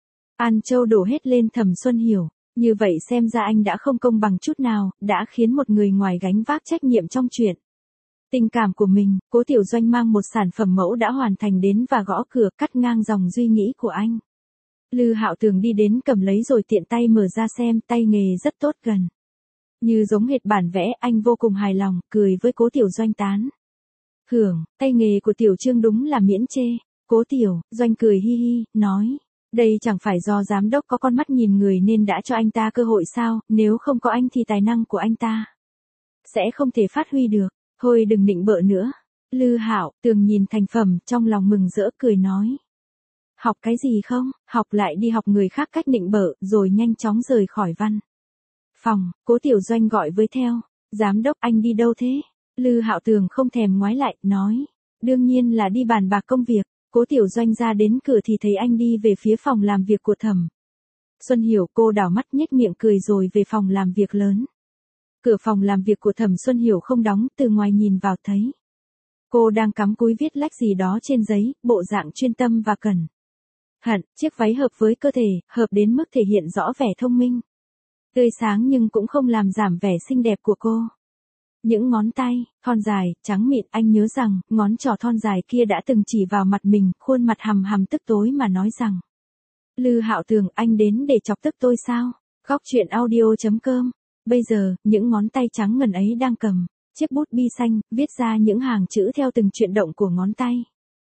An Châu đổ hết lên Thẩm Xuân Hiểu. Như vậy xem ra anh đã không công bằng chút nào, đã khiến một người ngoài gánh vác trách nhiệm trong chuyện tình cảm của mình. Cố Tiểu Doanh mang một sản phẩm mẫu đã hoàn thành đến và gõ cửa, cắt ngang dòng suy nghĩ của anh. Lư Hạo Tường đi đến cầm lấy rồi tiện tay mở ra xem, tay nghề rất tốt, gần như giống hệt bản vẽ. Anh vô cùng hài lòng, cười với Cố Tiểu Doanh tán thưởng, tay nghề của Tiểu Trương đúng là miễn chê. Cố Tiểu Doanh cười hi hi, nói, đây chẳng phải do giám đốc có con mắt nhìn người nên đã cho anh ta cơ hội sao, nếu không có anh thì tài năng của anh ta sẽ không thể phát huy được. Thôi đừng nịnh bợ nữa. Lư Hạo Tường nhìn thành phẩm, trong lòng mừng rỡ cười nói. Học cái gì không, học lại đi học người khác cách nịnh bợ, rồi nhanh chóng rời khỏi văn phòng. Cố Tiểu Doanh gọi với theo. Giám đốc, anh đi đâu thế? Lư Hạo Tường không thèm ngoái lại, nói. Đương nhiên là đi bàn bạc công việc. Cố Tiểu Doanh ra đến cửa thì thấy anh đi về phía phòng làm việc của Thẩm Xuân Hiểu. Cô đảo mắt nhếch miệng cười rồi về phòng làm việc lớn. Cửa phòng làm việc của Thẩm Xuân Hiểu không đóng, từ ngoài nhìn vào thấy cô đang cắm cúi viết lách gì đó trên giấy, bộ dạng chuyên tâm và cẩn thận. Chiếc váy hợp với cơ thể, hợp đến mức thể hiện rõ vẻ thông minh tươi sáng nhưng cũng không làm giảm vẻ xinh đẹp của cô. Những ngón tay thon dài, trắng mịn, anh nhớ rằng ngón trỏ thon dài kia đã từng chỉ vào mặt mình, khuôn mặt hằm hằm tức tối mà nói rằng. Lư Hạo Tường, anh đến để chọc tức tôi sao? Góc truyện audio chấm com. Bây giờ, những ngón tay trắng ngần ấy đang cầm chiếc bút bi xanh, viết ra những hàng chữ theo từng chuyển động của ngón tay.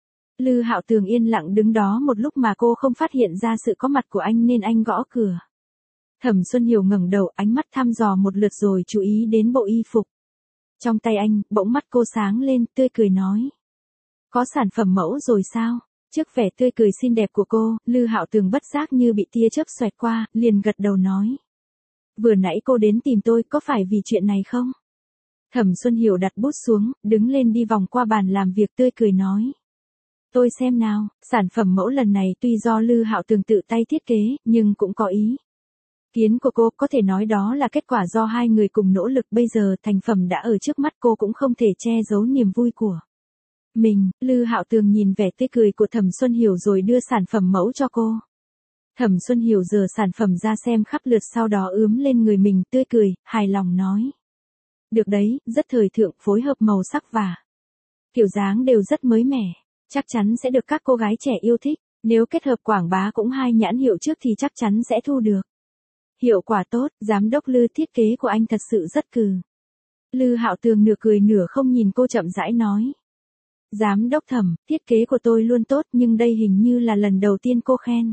Lư Hạo Tường yên lặng đứng đó một lúc mà cô không phát hiện ra sự có mặt của anh nên anh gõ cửa. Thẩm Xuân Hiểu ngẩng đầu, ánh mắt thăm dò một lượt rồi chú ý đến bộ y phục trong tay anh. Bỗng mắt cô sáng lên, tươi cười nói. Có sản phẩm mẫu rồi sao? Trước vẻ tươi cười xinh đẹp của cô, Lư Hạo Tường bất giác như bị tia chớp xoẹt qua, liền gật đầu nói. Vừa nãy cô đến tìm tôi, có phải vì chuyện này không? Thẩm Xuân Hiểu đặt bút xuống, đứng lên đi vòng qua bàn làm việc, tươi cười nói. Tôi xem nào, sản phẩm mẫu lần này tuy do Lư Hạo Tường tự tay thiết kế, nhưng cũng có ý kiến của cô, có thể nói đó là kết quả do hai người cùng nỗ lực. Bây giờ thành phẩm đã ở trước mắt, cô cũng không thể che giấu niềm vui của mình. Lư Hạo Tường nhìn vẻ tươi cười của Thẩm Xuân Hiểu rồi đưa sản phẩm mẫu cho cô. Thẩm Xuân Hiểu giở sản phẩm ra xem khắp lượt, sau đó ướm lên người mình, tươi cười, hài lòng nói. Được đấy, rất thời thượng, phối hợp màu sắc và kiểu dáng đều rất mới mẻ. Chắc chắn sẽ được các cô gái trẻ yêu thích. Nếu kết hợp quảng bá cũng hai nhãn hiệu trước thì chắc chắn sẽ thu được hiệu quả tốt. Giám đốc Lư, thiết kế của anh thật sự rất cừ. Lư Hạo Tường nửa cười nửa không nhìn cô, chậm rãi nói. Giám đốc Thẩm, thiết kế của tôi luôn tốt, nhưng đây hình như là lần đầu tiên cô khen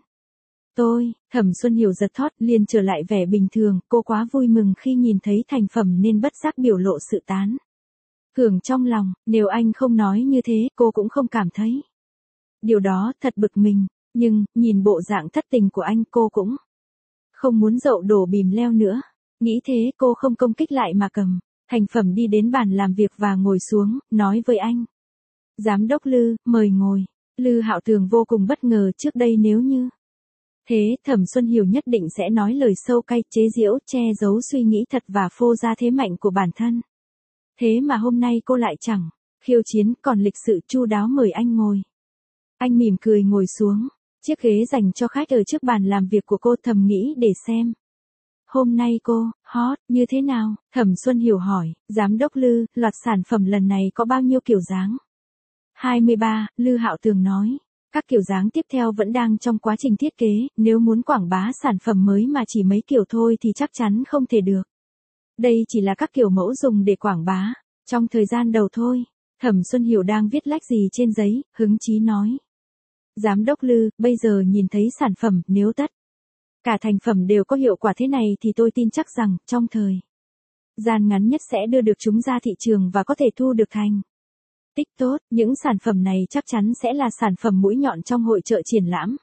tôi. Thẩm Xuân Hiểu giật thót, liền trở lại vẻ bình thường. Cô quá vui mừng khi nhìn thấy thành phẩm nên bất giác biểu lộ sự tán thưởng trong lòng. Nếu anh không nói như thế, cô cũng không cảm thấy điều đó thật bực mình. Nhưng, nhìn bộ dạng thất tình của anh, cô cũng không muốn dậu đổ bìm leo nữa. Nghĩ thế, cô không công kích lại mà cầm thành phẩm đi đến bàn làm việc và ngồi xuống, nói với anh. Giám đốc Lư, mời ngồi. Lư Hạo Tường vô cùng bất ngờ, trước đây nếu như thế, Thẩm Xuân Hiểu nhất định sẽ nói lời sâu cay, chế giễu, che giấu suy nghĩ thật và phô ra thế mạnh của bản thân. Thế mà hôm nay cô lại chẳng khiêu chiến, còn lịch sự chu đáo mời anh ngồi. Anh mỉm cười ngồi xuống chiếc ghế dành cho khách ở trước bàn làm việc của cô, thầm nghĩ để xem hôm nay cô hot như thế nào. Thẩm Xuân Hiểu hỏi. Giám đốc Lư, loạt sản phẩm lần này có bao nhiêu kiểu dáng? hai mươi ba, Lư Hạo Tường nói. Các kiểu dáng tiếp theo vẫn đang trong quá trình thiết kế, nếu muốn quảng bá sản phẩm mới mà chỉ mấy kiểu thôi thì chắc chắn không thể được. Đây chỉ là các kiểu mẫu dùng để quảng bá, trong thời gian đầu thôi. Thẩm Xuân Hiểu đang viết lách gì trên giấy, hứng chí nói. Giám đốc Lư, bây giờ nhìn thấy sản phẩm, nếu tất cả thành phẩm đều có hiệu quả thế này thì tôi tin chắc rằng, trong thời gian ngắn nhất sẽ đưa được chúng ra thị trường và có thể thu được thành tích tốt. Những sản phẩm này chắc chắn sẽ là sản phẩm mũi nhọn trong hội chợ triển lãm.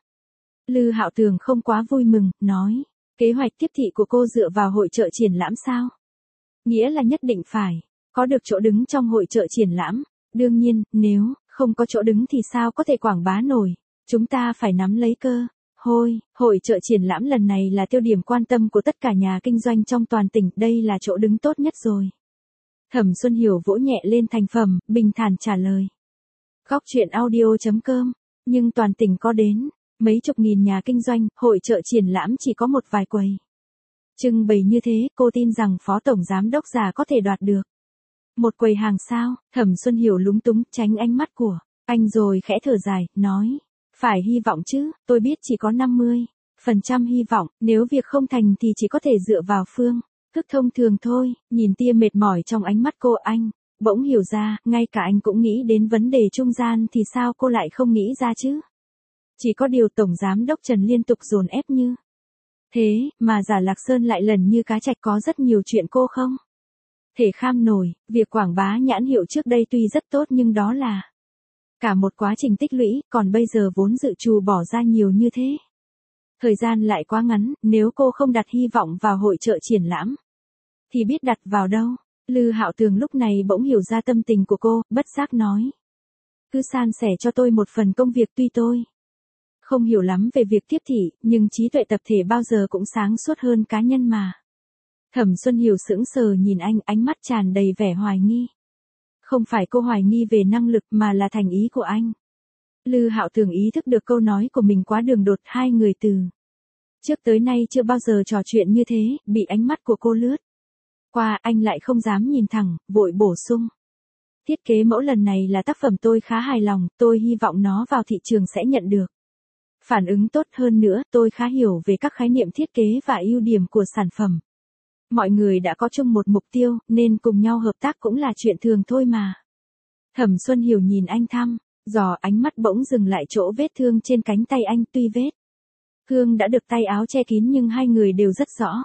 Lư Hạo Tường không quá vui mừng, nói. Kế hoạch tiếp thị của cô dựa vào hội chợ triển lãm sao? Nghĩa là nhất định phải có được chỗ đứng trong hội chợ triển lãm. Đương nhiên, nếu không có chỗ đứng thì sao có thể quảng bá nổi. Chúng ta phải nắm lấy cơ hội. Hội chợ triển lãm lần này là tiêu điểm quan tâm của tất cả nhà kinh doanh trong toàn tỉnh. Đây là chỗ đứng tốt nhất rồi. Thẩm Xuân Hiểu vỗ nhẹ lên thành phẩm, bình thản trả lời. Góc truyện audio chấm com. Nhưng toàn tỉnh có đến mấy chục nghìn nhà kinh doanh, hội chợ triển lãm chỉ có một vài quầy trưng bày như thế, cô tin rằng phó tổng giám đốc già có thể đoạt được một quầy hàng sao? Thẩm Xuân Hiểu lúng túng, tránh ánh mắt của anh rồi khẽ thở dài, nói. Phải hy vọng chứ, tôi biết chỉ có năm mươi phần trăm hy vọng, nếu việc không thành thì chỉ có thể dựa vào phương thức thông thường thôi. Nhìn tia mệt mỏi trong ánh mắt cô, anh bỗng hiểu ra, ngay cả anh cũng nghĩ đến vấn đề trung gian thì sao cô lại không nghĩ ra chứ? Chỉ có điều tổng giám đốc Trần liên tục dồn ép như thế, mà Giả Lạc Sơn lại lần như cá trạch, có rất nhiều chuyện cô không thể kham nổi. Việc quảng bá nhãn hiệu trước đây tuy rất tốt nhưng đó là cả một quá trình tích lũy, còn bây giờ vốn dự trù bỏ ra nhiều như thế. Thời gian lại quá ngắn, nếu cô không đặt hy vọng vào hội chợ triển lãm, thì biết đặt vào đâu. Lư Hạo Tường lúc này bỗng hiểu ra tâm tình của cô, bất giác nói. Cứ san sẻ cho tôi một phần công việc, tuy tôi không hiểu lắm về việc tiếp thị, nhưng trí tuệ tập thể bao giờ cũng sáng suốt hơn cá nhân mà. Thẩm Xuân Hiểu sững sờ nhìn anh, ánh mắt tràn đầy vẻ hoài nghi. Không phải cô hoài nghi về năng lực mà là thành ý của anh. Lư Hạo Tường ý thức được câu nói của mình quá đường đột, hai người từ trước tới nay chưa bao giờ trò chuyện như thế, bị ánh mắt của cô lướt qua, anh lại không dám nhìn thẳng, vội bổ sung. Thiết kế mẫu lần này là tác phẩm tôi khá hài lòng, tôi hy vọng nó vào thị trường sẽ nhận được phản ứng tốt hơn nữa, tôi khá hiểu về các khái niệm thiết kế và ưu điểm của sản phẩm. Mọi người đã có chung một mục tiêu, nên cùng nhau hợp tác cũng là chuyện thường thôi mà. Thẩm Xuân Hiểu nhìn anh thăm dò, ánh mắt bỗng dừng lại chỗ vết thương trên cánh tay anh, tuy vết thương đã được tay áo che kín nhưng hai người đều rất rõ.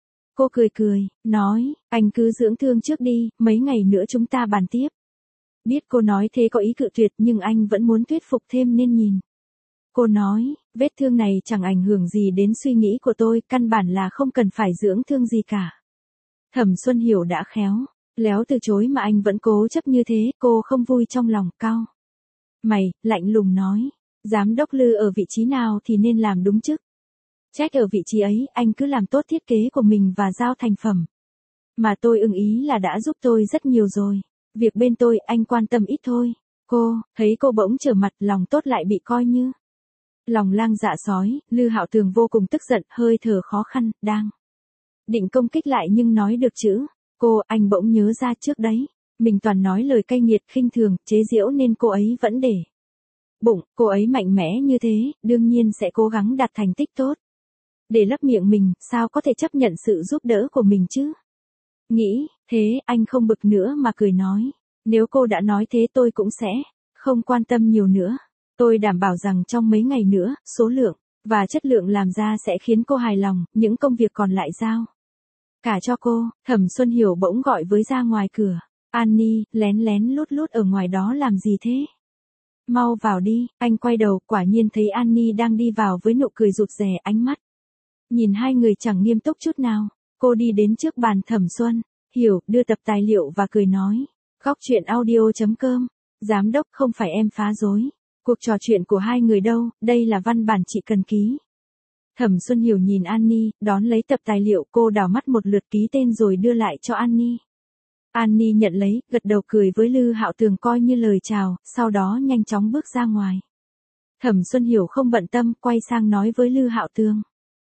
Cô cười cười, nói, anh cứ dưỡng thương trước đi, mấy ngày nữa chúng ta bàn tiếp. Biết cô nói thế có ý cự tuyệt nhưng anh vẫn muốn thuyết phục thêm nên nhìn. Cô nói, vết thương này chẳng ảnh hưởng gì đến suy nghĩ của tôi, căn bản là không cần phải dưỡng thương gì cả. Thẩm Xuân Hiểu đã khéo léo từ chối mà anh vẫn cố chấp như thế, cô không vui trong lòng, cau mày, lạnh lùng nói. Giám đốc Lư ở vị trí nào thì nên làm đúng chức trách ở vị trí ấy, anh cứ làm tốt thiết kế của mình và giao thành phẩm mà tôi ưng ý là đã giúp tôi rất nhiều rồi. Việc bên tôi anh quan tâm ít thôi. Cô thấy cô bỗng trở mặt, lòng tốt lại bị coi như lòng lang dạ sói. Lư Hạo Tường vô cùng tức giận, hơi thở khó khăn, đang định công kích lại nhưng nói được chữ cô, anh bỗng nhớ ra trước đấy mình toàn nói lời cay nghiệt, khinh thường, chế giễu nên cô ấy vẫn để bụng. Cô ấy mạnh mẽ như thế, đương nhiên sẽ cố gắng đạt thành tích tốt để lấp miệng mình, sao có thể chấp nhận sự giúp đỡ của mình chứ? Nghĩ thế, anh không bực nữa mà cười nói, nếu cô đã nói thế tôi cũng sẽ không quan tâm nhiều nữa. Tôi đảm bảo rằng trong mấy ngày nữa, số lượng và chất lượng làm ra sẽ khiến cô hài lòng, những công việc còn lại giao cả cho cô. Thẩm Xuân Hiểu bỗng gọi với ra ngoài cửa. Annie, lén lén lút lút ở ngoài đó làm gì thế? Mau vào đi. Anh quay đầu, quả nhiên thấy Annie đang đi vào với nụ cười rụt rè, ánh mắt nhìn hai người chẳng nghiêm túc chút nào. Cô đi đến trước bàn Thẩm Xuân Hiểu, đưa tập tài liệu và cười nói. Góc truyện audio chấm com. Giám đốc, không phải em phá rối cuộc trò chuyện của hai người đâu, đây là văn bản chị cần ký. Thẩm Xuân Hiểu nhìn Annie, đón lấy tập tài liệu, cô đảo mắt một lượt ký tên rồi đưa lại cho Annie. Annie nhận lấy, gật đầu cười với Lư Hạo Tường coi như lời chào, sau đó nhanh chóng bước ra ngoài. Thẩm Xuân Hiểu không bận tâm, quay sang nói với Lư Hạo Tường.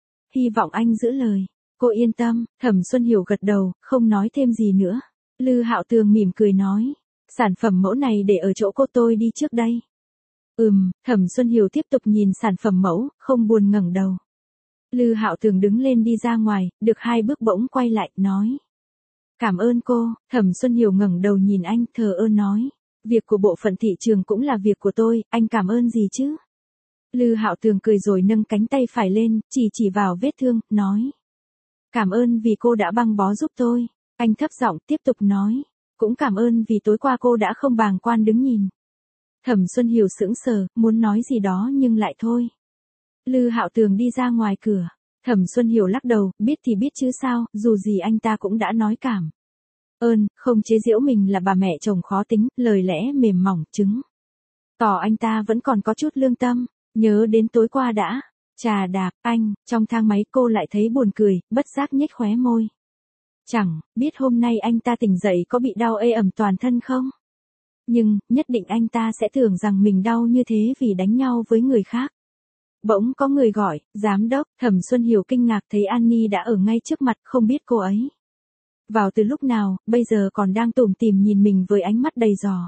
Hy vọng anh giữ lời. Cô yên tâm. Thẩm Xuân Hiểu gật đầu, không nói thêm gì nữa. Lư Hạo Tường mỉm cười nói. Sản phẩm mẫu này để ở chỗ cô, tôi đi trước đây. Ừm, Thẩm Xuân Hiểu tiếp tục nhìn sản phẩm mẫu, không buồn ngẩng đầu. Lư Hạo Tường đứng lên đi ra ngoài, được hai bước bỗng quay lại, nói. Cảm ơn cô. Thẩm Xuân Hiểu ngẩng đầu nhìn anh, thờ ơ nói. Việc của bộ phận thị trường cũng là việc của tôi, anh cảm ơn gì chứ? Lư Hạo Tường cười rồi nâng cánh tay phải lên, chỉ chỉ vào vết thương, nói. Cảm ơn vì cô đã băng bó giúp tôi. Anh thấp giọng tiếp tục nói. Cũng cảm ơn vì tối qua cô đã không bàng quan đứng nhìn. Thẩm Xuân Hiểu sững sờ, muốn nói gì đó nhưng lại thôi. Lư Hạo Tường đi ra ngoài cửa. Thẩm Xuân Hiểu lắc đầu, biết thì biết chứ sao, dù gì anh ta cũng đã nói cảm ơn, không chế giễu mình là bà mẹ chồng khó tính, lời lẽ mềm mỏng, chứng tỏ anh ta vẫn còn có chút lương tâm. Nhớ đến tối qua đã chà đạp anh, trong thang máy cô lại thấy buồn cười, bất giác nhếch khóe môi. Chẳng biết hôm nay anh ta tỉnh dậy có bị đau ê ẩm toàn thân không? Nhưng, nhất định anh ta sẽ tưởng rằng mình đau như thế vì đánh nhau với người khác. Bỗng có người gọi, giám đốc. Thẩm Xuân Hiểu kinh ngạc thấy Annie đã ở ngay trước mặt, không biết cô ấy vào từ lúc nào, bây giờ còn đang tủm tỉm nhìn mình với ánh mắt đầy dò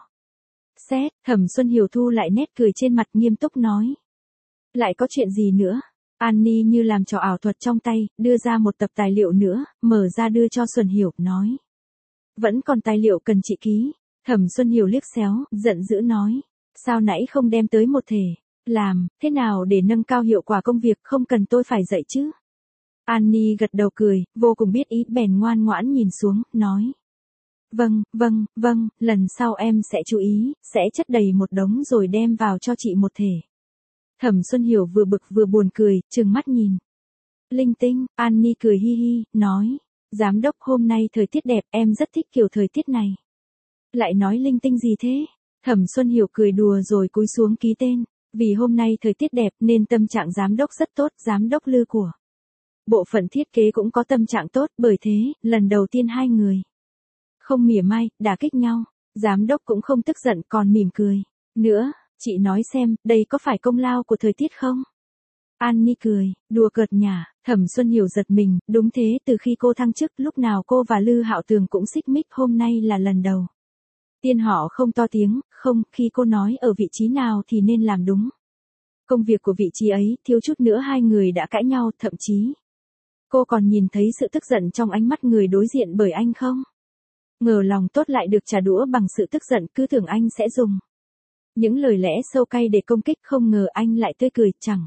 xét. Thẩm Xuân Hiểu thu lại nét cười trên mặt, nghiêm túc nói. Lại có chuyện gì nữa? Annie như làm trò ảo thuật trong tay, đưa ra một tập tài liệu nữa, mở ra đưa cho Xuân Hiểu, nói. Vẫn còn tài liệu cần chị ký. Thẩm Xuân Hiểu liếc xéo, giận dữ nói. Sao nãy không đem tới một thể? Làm, thế nào để nâng cao hiệu quả công việc, không cần tôi phải dạy chứ? Annie gật đầu cười, vô cùng biết ý, bèn ngoan ngoãn nhìn xuống, nói. Vâng, vâng, vâng, lần sau em sẽ chú ý, sẽ chất đầy một đống rồi đem vào cho chị một thể. Thẩm Xuân Hiểu vừa bực vừa buồn cười, trừng mắt nhìn. Linh tinh. Annie cười hi hi, nói. Giám đốc, hôm nay thời tiết đẹp, em rất thích kiểu thời tiết này. Lại nói linh tinh gì thế? Thẩm Xuân Hiểu cười đùa rồi cúi xuống ký tên. Vì hôm nay thời tiết đẹp nên tâm trạng giám đốc rất tốt, giám đốc Lư của bộ phận thiết kế cũng có tâm trạng tốt, bởi thế, lần đầu tiên hai người không mỉa mai, đả kích nhau. Giám đốc cũng không tức giận còn mỉm cười. Nữa, chị nói xem, đây có phải công lao của thời tiết không? Annie cười, đùa cợt nhả. Thẩm Xuân Hiểu giật mình, đúng thế, từ khi cô thăng chức, lúc nào cô và Lư Hạo Tường cũng xích mích, hôm nay là lần đầu tiên họ không to tiếng, không, khi cô nói ở vị trí nào thì nên làm đúng công việc của vị trí ấy, thiếu chút nữa hai người đã cãi nhau, thậm chí cô còn nhìn thấy sự tức giận trong ánh mắt người đối diện bởi anh không? Ngờ lòng tốt lại được trả đũa bằng sự tức giận, cứ tưởng anh sẽ dùng những lời lẽ sâu cay để công kích, không ngờ anh lại tươi cười, chẳng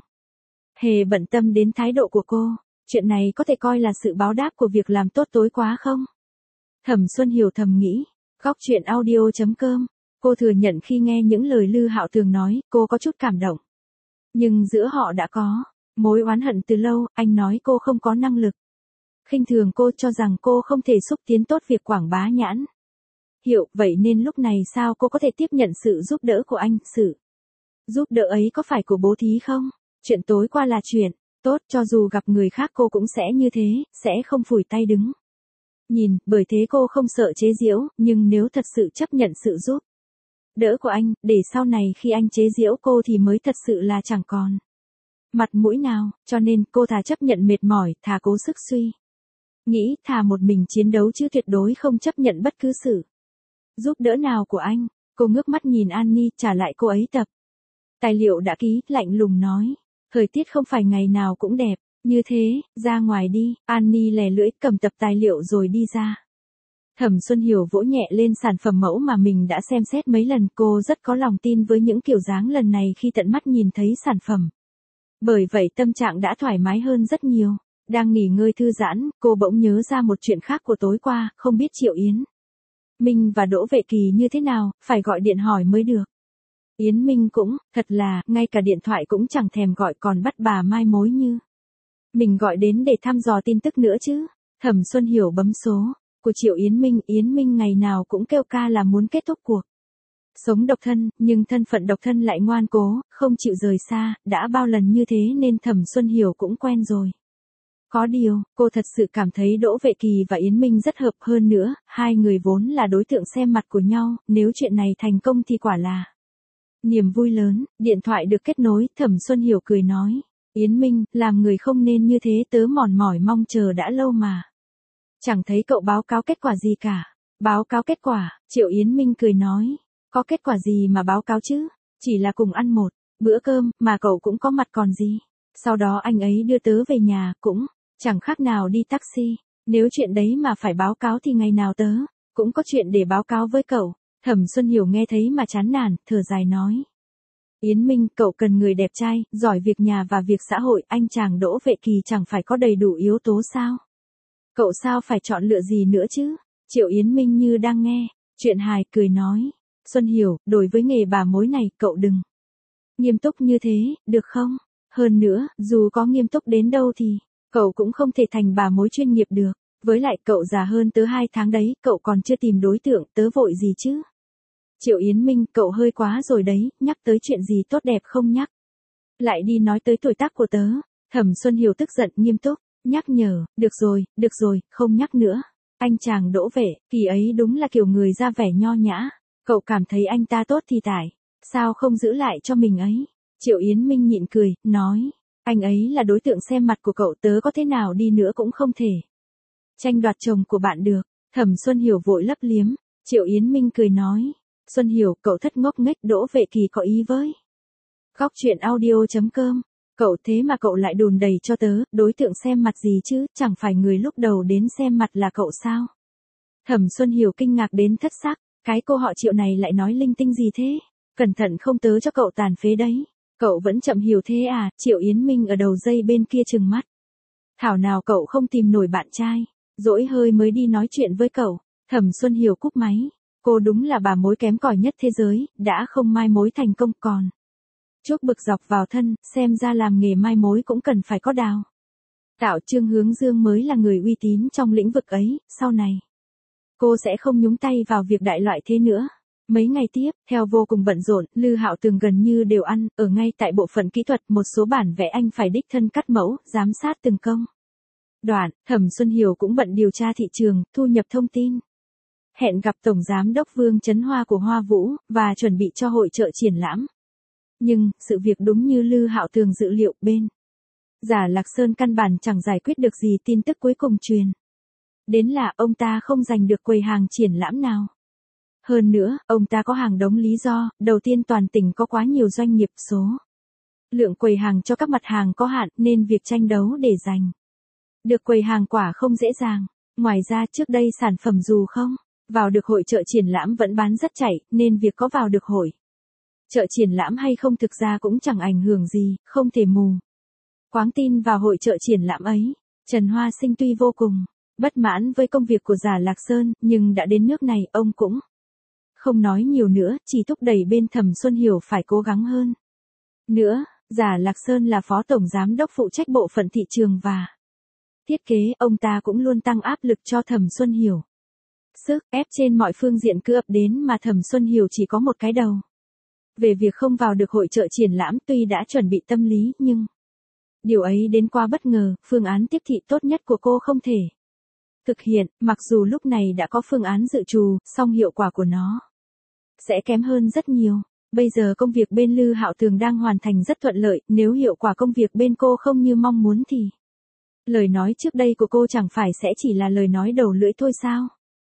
hề bận tâm đến thái độ của cô. Chuyện này có thể coi là sự báo đáp của việc làm tốt tối quá không? Thẩm Xuân Hiểu thầm nghĩ. Góc truyện audio chấm com. Cô thừa nhận khi nghe những lời Lư Hạo Tường nói, cô có chút cảm động. Nhưng giữa họ đã có mối oán hận từ lâu, anh nói cô không có năng lực. Khinh thường cô, cho rằng cô không thể xúc tiến tốt việc quảng bá nhãn hiệu, vậy nên lúc này sao cô có thể tiếp nhận sự giúp đỡ của anh? Sự giúp đỡ ấy có phải của bố thí không? Chuyện tối qua là chuyện tốt, cho dù gặp người khác cô cũng sẽ như thế, sẽ không phủi tay đứng nhìn, bởi thế cô không sợ chế giễu, nhưng nếu thật sự chấp nhận sự giúp đỡ của anh, để sau này khi anh chế giễu cô thì mới thật sự là chẳng còn mặt mũi nào, cho nên cô thà chấp nhận mệt mỏi, thà cố sức suy nghĩ, thà một mình chiến đấu chứ tuyệt đối không chấp nhận bất cứ sự giúp đỡ nào của anh. Cô ngước mắt nhìn Annie, trả lại cô ấy tập tài liệu đã ký, lạnh lùng nói. Thời tiết không phải ngày nào cũng đẹp như thế, ra ngoài đi. Annie lè lưỡi cầm tập tài liệu rồi đi ra. Thẩm Xuân Hiểu vỗ nhẹ lên sản phẩm mẫu mà mình đã xem xét mấy lần, cô rất có lòng tin với những kiểu dáng lần này khi tận mắt nhìn thấy sản phẩm. Bởi vậy tâm trạng đã thoải mái hơn rất nhiều. Đang nghỉ ngơi thư giãn, cô bỗng nhớ ra một chuyện khác của tối qua, không biết Triệu Yến Minh và Đỗ Vệ Kỳ như thế nào, phải gọi điện hỏi mới được. Yến Minh cũng, thật là, ngay cả điện thoại cũng chẳng thèm gọi, còn bắt bà mai mối như mình gọi đến để thăm dò tin tức nữa chứ. Thẩm Xuân Hiểu bấm số của Triệu Yến Minh. Yến Minh ngày nào cũng kêu ca là muốn kết thúc cuộc sống độc thân, nhưng thân phận độc thân lại ngoan cố, không chịu rời xa, đã bao lần như thế nên Thẩm Xuân Hiểu cũng quen rồi. Có điều, cô thật sự cảm thấy Đỗ Vệ Kỳ và Yến Minh rất hợp, hơn nữa, hai người vốn là đối tượng xem mặt của nhau, nếu chuyện này thành công thì quả là niềm vui lớn. Điện thoại được kết nối, Thẩm Xuân Hiểu cười nói. Yến Minh, làm người không nên như thế, tớ mòn mỏi mong chờ đã lâu mà chẳng thấy cậu báo cáo kết quả gì cả. Báo cáo kết quả? Triệu Yến Minh cười nói. Có kết quả gì mà báo cáo chứ? Chỉ là cùng ăn một bữa cơm, mà cậu cũng có mặt còn gì. Sau đó anh ấy đưa tớ về nhà, cũng chẳng khác nào đi taxi. Nếu chuyện đấy mà phải báo cáo thì ngày nào tớ cũng có chuyện để báo cáo với cậu. Thẩm Xuân Hiểu nghe thấy mà chán nản, thở dài nói. Yến Minh, cậu cần người đẹp trai, giỏi việc nhà và việc xã hội, anh chàng Đỗ Vệ Kỳ chẳng phải có đầy đủ yếu tố sao? Cậu sao phải chọn lựa gì nữa chứ? Triệu Yến Minh như đang nghe chuyện hài, cười nói. Xuân Hiểu, đối với nghề bà mối này, cậu đừng nghiêm túc như thế, được không? Hơn nữa, dù có nghiêm túc đến đâu thì, cậu cũng không thể thành bà mối chuyên nghiệp được. Với lại cậu già hơn tớ hai tháng đấy, cậu còn chưa tìm đối tượng, tớ vội gì chứ? Triệu Yến Minh, cậu hơi quá rồi đấy, nhắc tới chuyện gì tốt đẹp không nhắc. Lại đi nói tới tuổi tác của tớ. Thẩm Xuân Hiểu tức giận, nghiêm túc, nhắc nhở, được rồi, được rồi, không nhắc nữa. Anh chàng Đỗ Vệ Kỳ ấy đúng là kiểu người ra vẻ nho nhã. Cậu cảm thấy anh ta tốt thì tại sao không giữ lại cho mình ấy? Triệu Yến Minh nhịn cười, nói. Anh ấy là đối tượng xem mặt của cậu, tớ có thế nào đi nữa cũng không thể tranh đoạt chồng của bạn được. Thẩm Xuân Hiểu vội lấp liếm. Triệu Yến Minh cười nói. Xuân Hiểu, cậu thất ngốc nghếch, Đỗ Vệ Kỳ có ý với. Góc chuyện audio chấm com. Cậu thế mà cậu lại đùn đầy cho tớ, đối tượng xem mặt gì chứ, chẳng phải người lúc đầu đến xem mặt là cậu sao? Thẩm Xuân Hiểu kinh ngạc đến thất sắc, cái cô họ Triệu này lại nói linh tinh gì thế? Cẩn thận không tớ cho cậu tàn phế đấy. Cậu vẫn chậm hiểu thế à? Triệu Yến Minh ở đầu dây bên kia trừng mắt. Thảo nào cậu không tìm nổi bạn trai, dỗi hơi mới đi nói chuyện với cậu. Thẩm Xuân Hiểu cúp máy. Cô đúng là bà mối kém cỏi nhất thế giới, đã không mai mối thành công còn chuốc bực dọc vào thân, xem ra làm nghề mai mối cũng cần phải có đào tạo. Trương Hướng Dương mới là người uy tín trong lĩnh vực ấy, sau này cô sẽ không nhúng tay vào việc đại loại thế nữa. Mấy ngày tiếp theo vô cùng bận rộn, Lư Hạo Tường gần như đều ăn ở ngay tại bộ phận kỹ thuật, một số bản vẽ anh phải đích thân cắt mẫu, giám sát từng công đoạn. Thẩm Xuân Hiểu cũng bận điều tra thị trường, thu nhập thông tin, hẹn gặp Tổng Giám đốc Vương Chấn Hoa của Hoa Vũ, và chuẩn bị cho hội chợ triển lãm. Nhưng, sự việc đúng như Lư Hạo Tường dự liệu, bên Giả Lạc Sơn căn bản chẳng giải quyết được gì. Tin tức cuối cùng truyền đến là ông ta không giành được quầy hàng triển lãm nào. Hơn nữa, ông ta có hàng đống lý do. Đầu tiên, toàn tỉnh có quá nhiều doanh nghiệp, số lượng quầy hàng cho các mặt hàng có hạn, nên việc tranh đấu để giành được quầy hàng quả không dễ dàng. Ngoài ra, trước đây sản phẩm dù không vào được hội chợ triển lãm vẫn bán rất chạy, nên việc có vào được hội chợ triển lãm hay không thực ra cũng chẳng ảnh hưởng gì, không thể mù quáng tin vào hội chợ triển lãm ấy. Trần Hoa Sinh tuy vô cùng bất mãn với công việc của Giả Lạc Sơn, nhưng đã đến nước này, ông cũng không nói nhiều nữa, chỉ thúc đẩy bên Thẩm Xuân Hiểu phải cố gắng hơn nữa. Giả Lạc Sơn là phó tổng giám đốc phụ trách bộ phận thị trường và thiết kế, ông ta cũng luôn tăng áp lực cho Thẩm Xuân Hiểu. Sức ép trên mọi phương diện cứ ập đến mà Thẩm Xuân Hiểu chỉ có một cái đầu. Về việc không vào được hội chợ triển lãm, tuy đã chuẩn bị tâm lý, nhưng điều ấy đến quá bất ngờ, phương án tiếp thị tốt nhất của cô không thể thực hiện. Mặc dù lúc này đã có phương án dự trù, song hiệu quả của nó sẽ kém hơn rất nhiều. Bây giờ công việc bên Lư Hạo Tường đang hoàn thành rất thuận lợi, nếu hiệu quả công việc bên cô không như mong muốn thì lời nói trước đây của cô chẳng phải sẽ chỉ là lời nói đầu lưỡi thôi sao?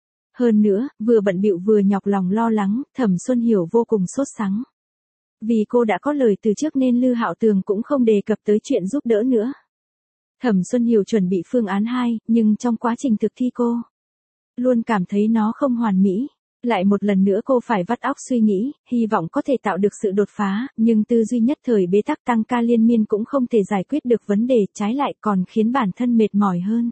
Hơn nữa, vừa bận bịu vừa nhọc lòng lo lắng, Thẩm Xuân Hiểu vô cùng sốt sắng. Vì cô đã có lời từ trước nên Lư Hạo Tường cũng không đề cập tới chuyện giúp đỡ nữa. Thẩm Xuân Hiểu chuẩn bị phương án hai, nhưng trong quá trình thực thi cô luôn cảm thấy nó không hoàn mỹ. Lại một lần nữa cô phải vắt óc suy nghĩ, hy vọng có thể tạo được sự đột phá, nhưng tư duy nhất thời bế tắc tăng ca liên miên cũng không thể giải quyết được vấn đề, trái lại còn khiến bản thân mệt mỏi hơn.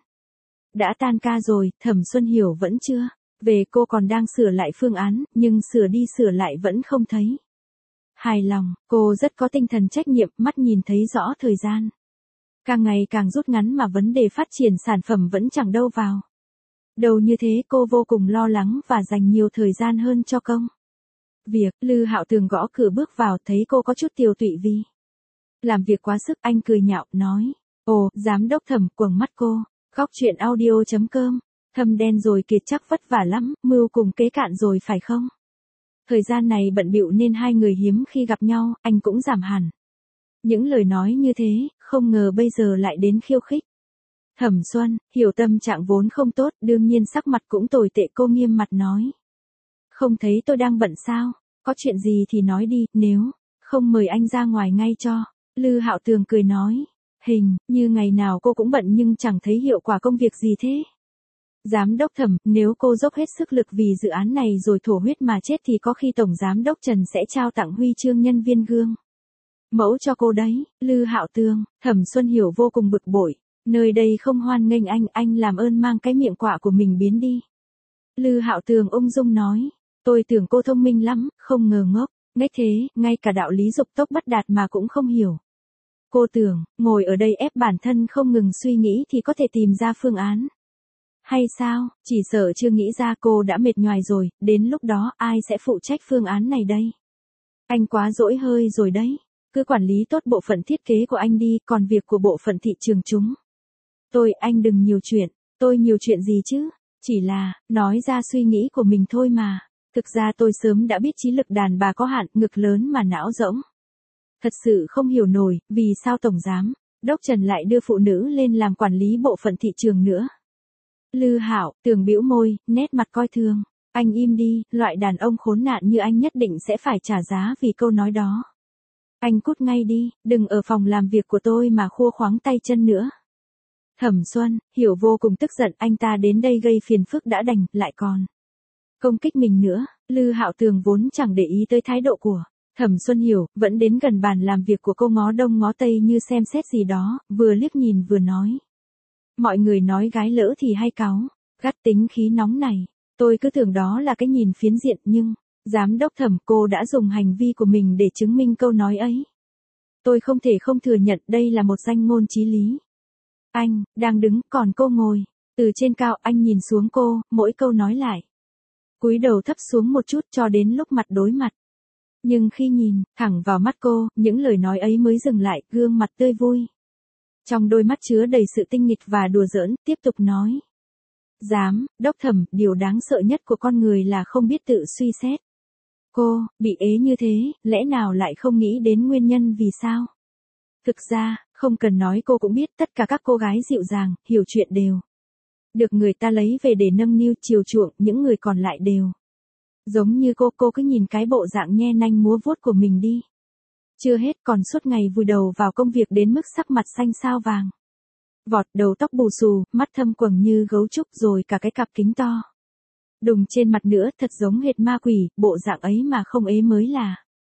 Đã tan ca rồi, Thẩm Xuân Hiểu vẫn chưa về, cô còn đang sửa lại phương án, nhưng sửa đi sửa lại vẫn không thấy hài lòng. Cô rất có tinh thần trách nhiệm, mắt nhìn thấy rõ thời gian càng ngày càng rút ngắn mà vấn đề phát triển sản phẩm vẫn chẳng đâu vào đâu. Như thế cô vô cùng lo lắng và dành nhiều thời gian hơn cho công việc. Lư Hạo Tường gõ cửa bước vào, thấy cô có chút tiều tụy vì làm việc quá sức, anh cười nhạo, nói. Ồ, giám đốc Thẩm, quầng mắt cô. Góc chuyện audio chấm com. Thâm đen rồi kiệt chắc vất vả lắm, mưu cùng kế cạn rồi phải không? Thời gian này bận bịu nên hai người hiếm khi gặp nhau, anh cũng giảm hẳn những lời nói như thế, không ngờ bây giờ lại đến khiêu khích. Thẩm Xuân Hiểu tâm trạng vốn không tốt, đương nhiên sắc mặt cũng tồi tệ. Cô nghiêm mặt nói. Không thấy tôi đang bận sao? Có chuyện gì thì nói đi, nếu không mời anh ra ngoài ngay cho. Lư Hạo Tường cười nói. Hình, như ngày nào cô cũng bận nhưng chẳng thấy hiệu quả công việc gì thế. Giám đốc Thẩm, nếu cô dốc hết sức lực vì dự án này rồi thổ huyết mà chết thì có khi Tổng Giám đốc Trần sẽ trao tặng huy chương nhân viên gương mẫu cho cô đấy. Lư Hạo Tường, Thẩm Xuân Hiểu vô cùng bực bội. Nơi đây không hoan nghênh anh, anh làm ơn mang cái miệng quạ của mình biến đi. Lư Hạo Tường ung dung nói. Tôi tưởng cô thông minh lắm, không ngờ ngốc. Ngách thế, ngay cả đạo lý dục tốc bất đạt mà cũng không hiểu. Cô tưởng, ngồi ở đây ép bản thân không ngừng suy nghĩ thì có thể tìm ra phương án. Hay sao, chỉ sợ chưa nghĩ ra cô đã mệt nhoài rồi, đến lúc đó ai sẽ phụ trách phương án này đây? Anh quá dỗi hơi rồi đấy. Cứ quản lý tốt bộ phận thiết kế của anh đi, còn việc của bộ phận thị trường chúng. Tôi, anh đừng nhiều chuyện. Tôi nhiều chuyện gì chứ? Chỉ là, nói ra suy nghĩ của mình thôi mà. Thực ra tôi sớm đã biết trí lực đàn bà có hạn, ngực lớn mà não rỗng. Thật sự không hiểu nổi, vì sao Tổng Giám đốc Trần lại đưa phụ nữ lên làm quản lý bộ phận thị trường nữa. Lư Hạo Tường bĩu môi, nét mặt coi thường. Anh im đi, loại đàn ông khốn nạn như anh nhất định sẽ phải trả giá vì câu nói đó. Anh cút ngay đi, đừng ở phòng làm việc của tôi mà khua khoáng tay chân nữa. Thẩm Xuân Hiểu vô cùng tức giận, anh ta đến đây gây phiền phức đã đành, lại còn công kích mình nữa. Lư Hạo Tường vốn chẳng để ý tới thái độ của Thẩm Xuân Hiểu, vẫn đến gần bàn làm việc của cô ngó đông ngó tây như xem xét gì đó, vừa liếc nhìn vừa nói. Mọi người nói gái lỡ thì hay cáu, gắt tính khí nóng này. Tôi cứ tưởng đó là cái nhìn phiến diện nhưng, Giám đốc Thẩm, cô đã dùng hành vi của mình để chứng minh câu nói ấy. Tôi không thể không thừa nhận đây là một danh ngôn chí lý. Anh, đang đứng, còn cô ngồi. Từ trên cao anh nhìn xuống cô, mỗi câu nói lại. Cúi đầu thấp xuống một chút cho đến lúc mặt đối mặt. Nhưng khi nhìn thẳng vào mắt cô, những lời nói ấy mới dừng lại, gương mặt tươi vui. Trong đôi mắt chứa đầy sự tinh nghịch và đùa giỡn, tiếp tục nói. Giám đốc Thẩm, điều đáng sợ nhất của con người là không biết tự suy xét. Cô, bị ế như thế, lẽ nào lại không nghĩ đến nguyên nhân vì sao? Thực ra, không cần nói cô cũng biết tất cả các cô gái dịu dàng, hiểu chuyện đều được người ta lấy về để nâng niu chiều chuộng, những người còn lại đều giống như cô, cô cứ nhìn cái bộ dạng nhe nanh múa vuốt của mình đi. Chưa hết còn suốt ngày vùi đầu vào công việc đến mức sắc mặt xanh sao vàng. Vọt, đầu tóc bù xù, mắt thâm quầng như gấu trúc, rồi cả cái cặp kính to đùng trên mặt nữa, thật giống hệt ma quỷ, bộ dạng ấy mà không ế mới là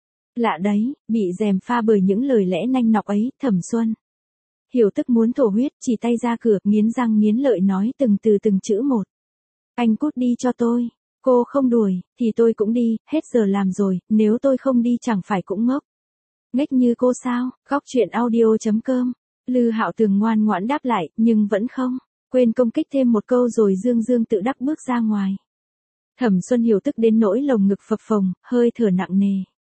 lạ đấy. Bị gièm pha bởi những lời lẽ nanh nọc ấy, Thẩm Xuân Hiểu tức muốn thổ huyết, chỉ tay ra cửa, nghiến răng nghiến lợi nói từng từ từng chữ một. Anh cút đi cho tôi. Cô không đuổi, thì tôi cũng đi, hết giờ làm rồi, nếu tôi không đi chẳng phải cũng ngốc. Ngách như cô sao? Góc truyện audio chấm com. Lư Hạo Tường ngoan ngoãn đáp lại, nhưng vẫn không quên công kích thêm một câu rồi dương dương tự đắc bước ra ngoài. Thẩm Xuân Hiểu tức đến nỗi lồng ngực phập phồng, hơi thở nặng nề.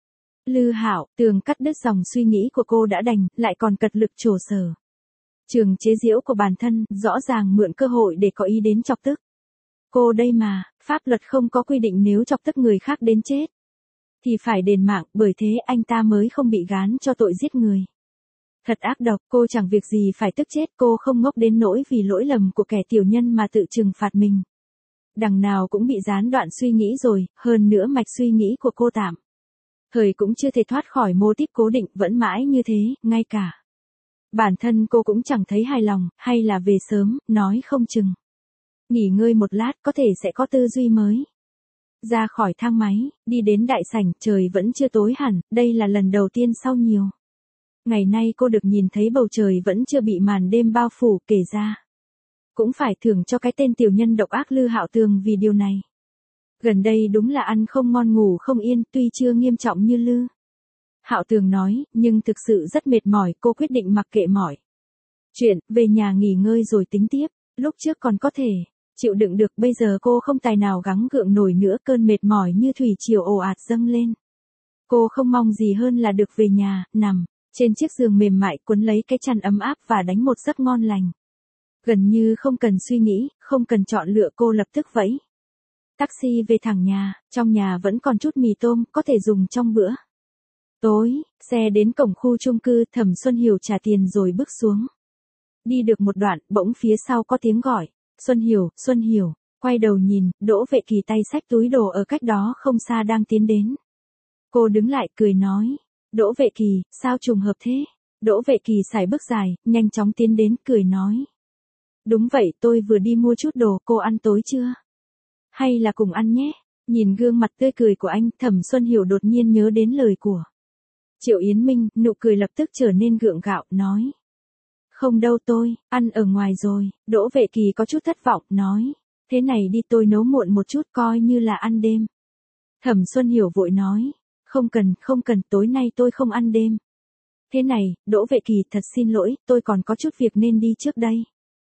Lư Hạo Tường cắt đứt dòng suy nghĩ của cô đã đành, lại còn cật lực trổ sở. Trường chế giễu của bản thân, rõ ràng mượn cơ hội để có ý đến chọc tức. Cô đây mà, pháp luật không có quy định nếu chọc tức người khác đến chết thì phải đền mạng, bởi thế anh ta mới không bị gán cho tội giết người. Thật ác độc, cô chẳng việc gì phải tức chết, cô không ngốc đến nỗi vì lỗi lầm của kẻ tiểu nhân mà tự trừng phạt mình. Đằng nào cũng bị gián đoạn suy nghĩ rồi, hơn nữa mạch suy nghĩ của cô tạm thời cũng chưa thể thoát khỏi mô típ cố định, vẫn mãi như thế, ngay cả bản thân cô cũng chẳng thấy hài lòng, hay là về sớm, nói không chừng nghỉ ngơi một lát có thể sẽ có tư duy mới. Ra khỏi thang máy, đi đến đại sảnh, trời vẫn chưa tối hẳn, đây là lần đầu tiên sau nhiều ngày nay cô được nhìn thấy bầu trời vẫn chưa bị màn đêm bao phủ, kể ra cũng phải thưởng cho cái tên tiểu nhân độc ác Lư Hạo Tường vì điều này. Gần đây đúng là ăn không ngon ngủ không yên, tuy chưa nghiêm trọng như Lư Hạo Tường nói, nhưng thực sự rất mệt mỏi, cô quyết định mặc kệ mỏi chuyện, về nhà nghỉ ngơi rồi tính tiếp. Lúc trước còn có thể chịu đựng được, bây giờ cô không tài nào gắng gượng nổi nữa, cơn mệt mỏi như thủy triều ồ ạt dâng lên. Cô không mong gì hơn là được về nhà, nằm trên chiếc giường mềm mại, cuốn lấy cái chăn ấm áp và đánh một giấc ngon lành. Gần như không cần suy nghĩ, không cần chọn lựa, cô lập tức vẫy taxi về thẳng nhà. Trong nhà vẫn còn chút mì tôm, có thể dùng trong bữa tối. Xe đến cổng khu chung cư, Thẩm Xuân Hiểu trả tiền rồi bước xuống. Đi được một đoạn, bỗng phía sau có tiếng gọi. Xuân Hiểu, Xuân Hiểu. Quay đầu nhìn, Đỗ Vệ Kỳ tay xách túi đồ ở cách đó không xa đang tiến đến. Cô đứng lại, cười nói. Đỗ Vệ Kỳ, sao trùng hợp thế? Đỗ Vệ Kỳ sải bước dài, nhanh chóng tiến đến, cười nói. Đúng vậy, tôi vừa đi mua chút đồ, cô ăn tối chưa? Hay là cùng ăn nhé? Nhìn gương mặt tươi cười của anh, Thẩm Xuân Hiểu đột nhiên nhớ đến lời của Triệu Yến Minh, nụ cười lập tức trở nên gượng gạo, nói. Không đâu tôi, ăn ở ngoài rồi. Đỗ Vệ Kỳ có chút thất vọng, nói. Thế này đi, tôi nấu muộn một chút coi như là ăn đêm. Thẩm Xuân Hiểu vội nói. Không cần, không cần, tối nay tôi không ăn đêm. Thế này, Đỗ Vệ Kỳ, thật xin lỗi, tôi còn có chút việc nên đi trước đây.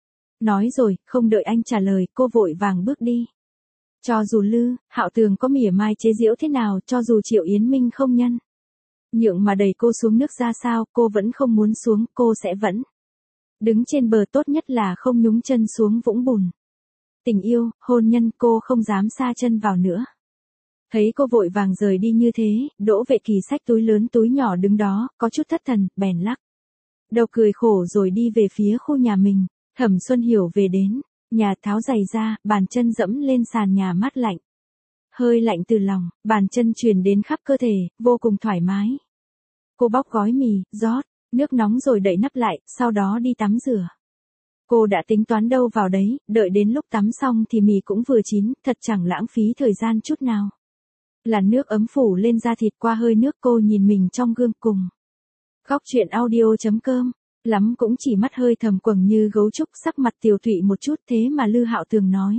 Nói rồi, không đợi anh trả lời, cô vội vàng bước đi. Cho dù Lư Hạo Tường có mỉa mai chế giễu thế nào, cho dù Triệu Yến Minh không nhân nhượng mà đẩy cô xuống nước ra sao, cô vẫn không muốn xuống, cô sẽ vẫn đứng trên bờ, tốt nhất là không nhúng chân xuống vũng bùn. Tình yêu, hôn nhân, cô không dám sa chân vào nữa. Thấy cô vội vàng rời đi như thế, Đỗ Vệ Kỳ xách túi lớn túi nhỏ đứng đó, có chút thất thần, bèn lắc đầu cười khổ rồi đi về phía khu nhà mình. Thẩm Xuân Hiểu về đến nhà, tháo giày ra, bàn chân dẫm lên sàn nhà mát lạnh. Hơi lạnh từ lòng, bàn chân truyền đến khắp cơ thể, vô cùng thoải mái. Cô bóc gói mì, rót nước nóng rồi đậy nắp lại, sau đó đi tắm rửa. Cô đã tính toán đâu vào đấy, đợi đến lúc tắm xong thì mì cũng vừa chín, thật chẳng lãng phí thời gian chút nào. Làn nước ấm phủ lên da thịt, qua hơi nước cô nhìn mình trong gương cùng. Góc truyện audio chấm com, lắm cũng chỉ mắt hơi thầm quầng như gấu trúc, sắc mặt tiều tụy một chút, thế mà Lư Hạo Tường nói.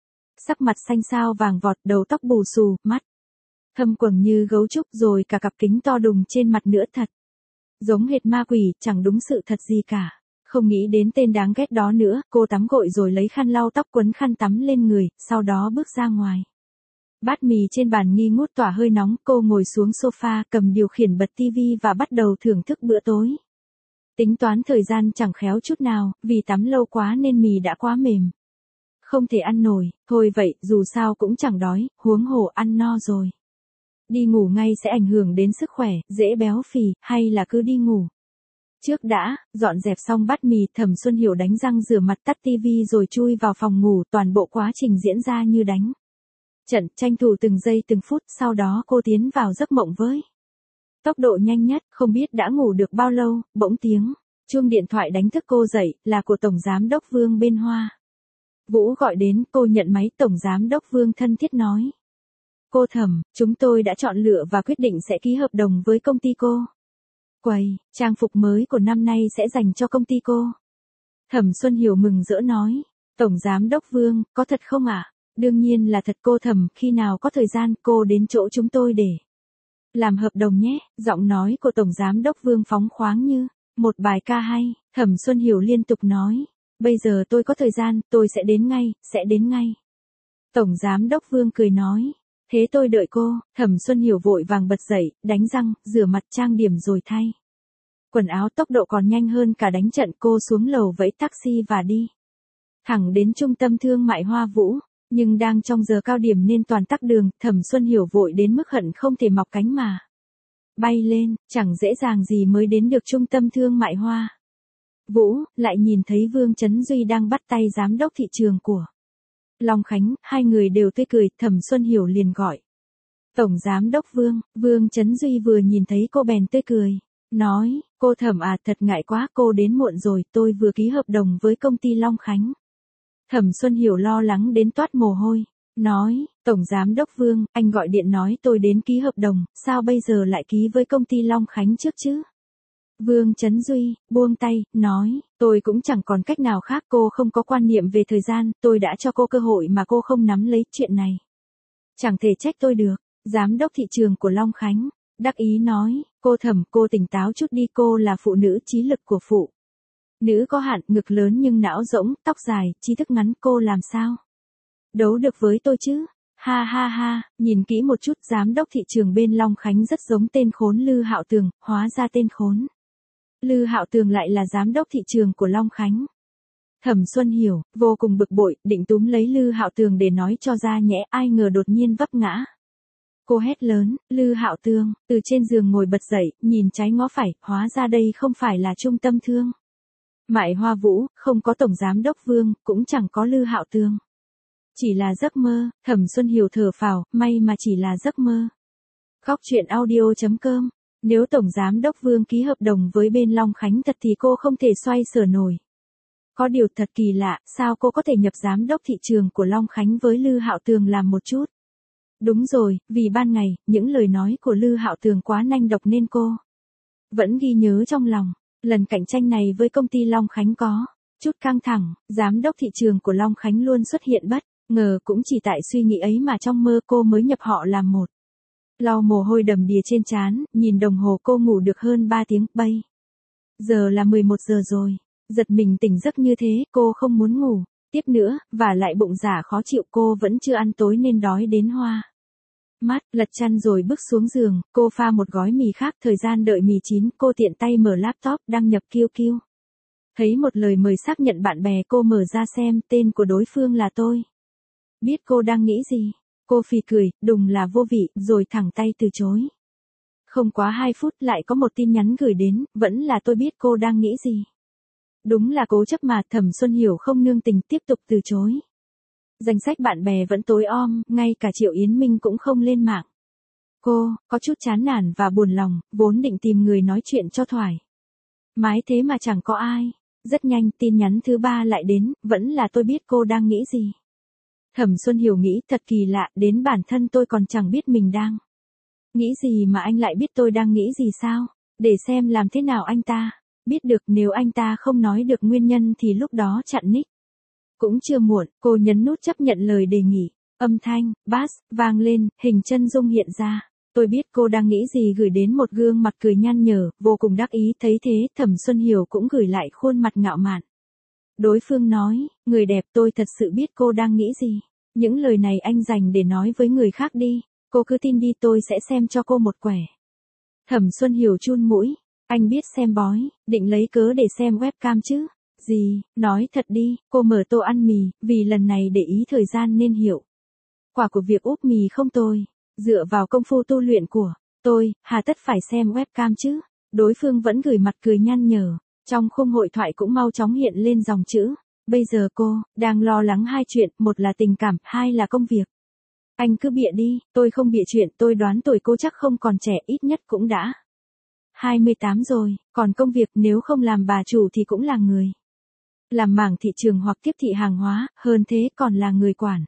Sắc mặt xanh xao vàng vọt, đầu tóc bù xù, mắt thâm quầng như gấu trúc, rồi cả cặp kính to đùng trên mặt nữa, thật giống hệt ma quỷ, chẳng đúng sự thật gì cả. Không nghĩ đến tên đáng ghét đó nữa, cô tắm gội rồi lấy khăn lau tóc, quấn khăn tắm lên người, sau đó bước ra ngoài. Bát mì trên bàn nghi ngút tỏa hơi nóng, cô ngồi xuống sofa, cầm điều khiển bật tivi và bắt đầu thưởng thức bữa tối. Tính toán thời gian chẳng khéo chút nào, vì tắm lâu quá nên mì đã quá mềm. Không thể ăn nổi, thôi vậy, dù sao cũng chẳng đói, huống hồ ăn no rồi. Đi ngủ ngay sẽ ảnh hưởng đến sức khỏe, dễ béo phì, hay là cứ đi ngủ trước đã. Dọn dẹp xong bát mì, Thẩm Xuân Hiểu đánh răng rửa mặt, tắt tivi rồi chui vào phòng ngủ, toàn bộ quá trình diễn ra như đánh trận, tranh thủ từng giây từng phút, sau đó cô tiến vào giấc mộng với tốc độ nhanh nhất. Không biết đã ngủ được bao lâu, bỗng tiếng chuông điện thoại đánh thức cô dậy, là của Tổng Giám đốc Vương bên Hoa Vũ gọi đến. Cô nhận máy. Tổng Giám đốc Vương thân thiết nói. Cô Thẩm, chúng tôi đã chọn lựa và quyết định sẽ ký hợp đồng với công ty cô. Quầy trang phục mới của năm nay sẽ dành cho công ty cô. Thẩm Xuân Hiểu mừng rỡ nói. Tổng Giám đốc Vương, có thật không ạ? À? Đương nhiên là thật cô Thẩm, khi nào có thời gian cô đến chỗ chúng tôi để làm hợp đồng nhé. Giọng nói của Tổng Giám đốc Vương phóng khoáng như một bài ca hay. Thẩm Xuân Hiểu liên tục nói. Bây giờ tôi có thời gian, tôi sẽ đến ngay, sẽ đến ngay. Tổng Giám đốc Vương cười nói. Thế tôi đợi cô. Thẩm Xuân Hiểu vội vàng bật dậy, đánh răng, rửa mặt, trang điểm rồi thay quần áo, tốc độ còn nhanh hơn cả đánh trận. Cô xuống lầu vẫy taxi và đi thẳng đến trung tâm thương mại Hoa Vũ. Nhưng đang trong giờ cao điểm nên toàn tắc đường, Thẩm Xuân Hiểu vội đến mức hận không thể mọc cánh mà bay lên, chẳng dễ dàng gì mới đến được trung tâm thương mại Hoa Vũ, lại nhìn thấy Vương Chấn Duy đang bắt tay giám đốc thị trường của Long Khánh, hai người đều tươi cười. Thẩm Xuân Hiểu liền gọi. Tổng Giám đốc Vương. Vương Chấn Duy vừa nhìn thấy cô bèn tươi cười. Nói, cô Thẩm à, thật ngại quá, cô đến muộn rồi, tôi vừa ký hợp đồng với công ty Long Khánh. Thẩm Xuân Hiểu lo lắng đến toát mồ hôi. Nói, Tổng Giám đốc Vương, anh gọi điện nói tôi đến ký hợp đồng, sao bây giờ lại ký với công ty Long Khánh trước chứ? Vương Chấn Duy, buông tay, nói, tôi cũng chẳng còn cách nào khác, cô không có quan niệm về thời gian, tôi đã cho cô cơ hội mà cô không nắm lấy, chuyện này chẳng thể trách tôi được. Giám đốc thị trường của Long Khánh đắc ý nói, cô Thẩm, cô tỉnh táo chút đi, cô là phụ nữ, trí lực của phụ nữ có hạn, ngực lớn nhưng não rỗng, tóc dài, trí thức ngắn, cô làm sao đấu được với tôi chứ? Ha ha ha, nhìn kỹ một chút, giám đốc thị trường bên Long Khánh rất giống tên khốn Lư Hạo Tường, hóa ra tên khốn Lư Hạo Tường lại là giám đốc thị trường của Long Khánh. Thẩm Xuân Hiểu vô cùng bực bội, định túm lấy Lư Hạo Tường để nói cho ra nhẽ, ai ngờ đột nhiên vấp ngã. Cô hét lớn, Lư Hạo Tường, từ trên giường ngồi bật dậy, nhìn trái ngó phải, hóa ra đây không phải là trung tâm thương mại Hoa Vũ, không có Tổng Giám đốc Vương, cũng chẳng có Lư Hạo Tường. Chỉ là giấc mơ. Thẩm Xuân Hiểu thở phào, may mà chỉ là giấc mơ. Góc truyện audio chấm com Nếu Tổng Giám đốc Vương ký hợp đồng với bên Long Khánh thật thì cô không thể xoay sở nổi. Có điều thật kỳ lạ, sao cô có thể nhập giám đốc thị trường của Long Khánh với Lư Hạo Tường làm một chút? Đúng rồi, vì ban ngày, những lời nói của Lư Hạo Tường quá nanh độc nên cô vẫn ghi nhớ trong lòng. Lần cạnh tranh này với công ty Long Khánh có chút căng thẳng, giám đốc thị trường của Long Khánh luôn xuất hiện bất ngờ, cũng chỉ tại suy nghĩ ấy mà trong mơ cô mới nhập họ làm một. Lau mồ hôi đầm đìa trên trán, nhìn đồng hồ cô ngủ được hơn ba tiếng, bây giờ là mười một giờ rồi. Giật mình tỉnh giấc như thế, cô không muốn ngủ tiếp nữa, và lại bụng giả khó chịu, cô vẫn chưa ăn tối nên đói đến hoa mắt, lật chăn rồi bước xuống giường, cô pha một gói mì khác, thời gian đợi mì chín, cô tiện tay mở laptop đăng nhập Q Q. Thấy một lời mời xác nhận bạn bè, cô mở ra xem, tên của đối phương là tôi. Biết cô đang nghĩ gì, cô phì cười, đùng là vô vị, rồi thẳng tay từ chối. Không quá hai phút lại có một tin nhắn gửi đến, vẫn là tôi. Biết cô đang nghĩ gì. Đúng là cố chấp mà. Thẩm Xuân Hiểu không nương tình, tiếp tục từ chối. Danh sách bạn bè vẫn tối om, ngay cả Triệu Yến Minh cũng không lên mạng. Cô có chút chán nản và buồn lòng, vốn định tìm người nói chuyện cho thoải mái thế mà chẳng có ai. Rất nhanh tin nhắn thứ ba lại đến, vẫn là tôi. Biết cô đang nghĩ gì. Thẩm Xuân Hiểu nghĩ thật kỳ lạ, đến bản thân tôi còn chẳng biết mình đang nghĩ gì mà anh lại biết tôi đang nghĩ gì sao? Để xem làm thế nào anh ta biết được, nếu anh ta không nói được nguyên nhân thì lúc đó chặn nick cũng chưa muộn. Cô nhấn nút chấp nhận lời đề nghị. Âm thanh bass vang lên, hình chân dung hiện ra. Tôi biết cô đang nghĩ gì, gửi đến một gương mặt cười nhăn nhở, vô cùng đắc ý. Thấy thế, Thẩm Xuân Hiểu cũng gửi lại khuôn mặt ngạo mạn. Đối phương nói, người đẹp, tôi thật sự biết cô đang nghĩ gì. Những lời này anh dành để nói với người khác đi. Cô cứ tin đi, tôi sẽ xem cho cô một quẻ. Thẩm Xuân Hiểu chun mũi. Anh biết xem bói, định lấy cớ để xem webcam chứ? Gì, nói thật đi. Cô mở tô ăn mì, vì lần này để ý thời gian nên hiệu quả của việc úp mì không tồi. Dựa vào công phu tu luyện của tôi, hà tất phải xem webcam chứ? Đối phương vẫn gửi mặt cười nhăn nhở. Trong khung hội thoại cũng mau chóng hiện lên dòng chữ. Bây giờ cô đang lo lắng hai chuyện, một là tình cảm, hai là công việc. Anh cứ bịa đi, tôi không bịa chuyện. Tôi đoán tuổi cô chắc không còn trẻ, ít nhất cũng đã hai mươi tám rồi, còn công việc nếu không làm bà chủ thì cũng là người làm mảng thị trường hoặc tiếp thị hàng hóa, hơn thế còn là người quản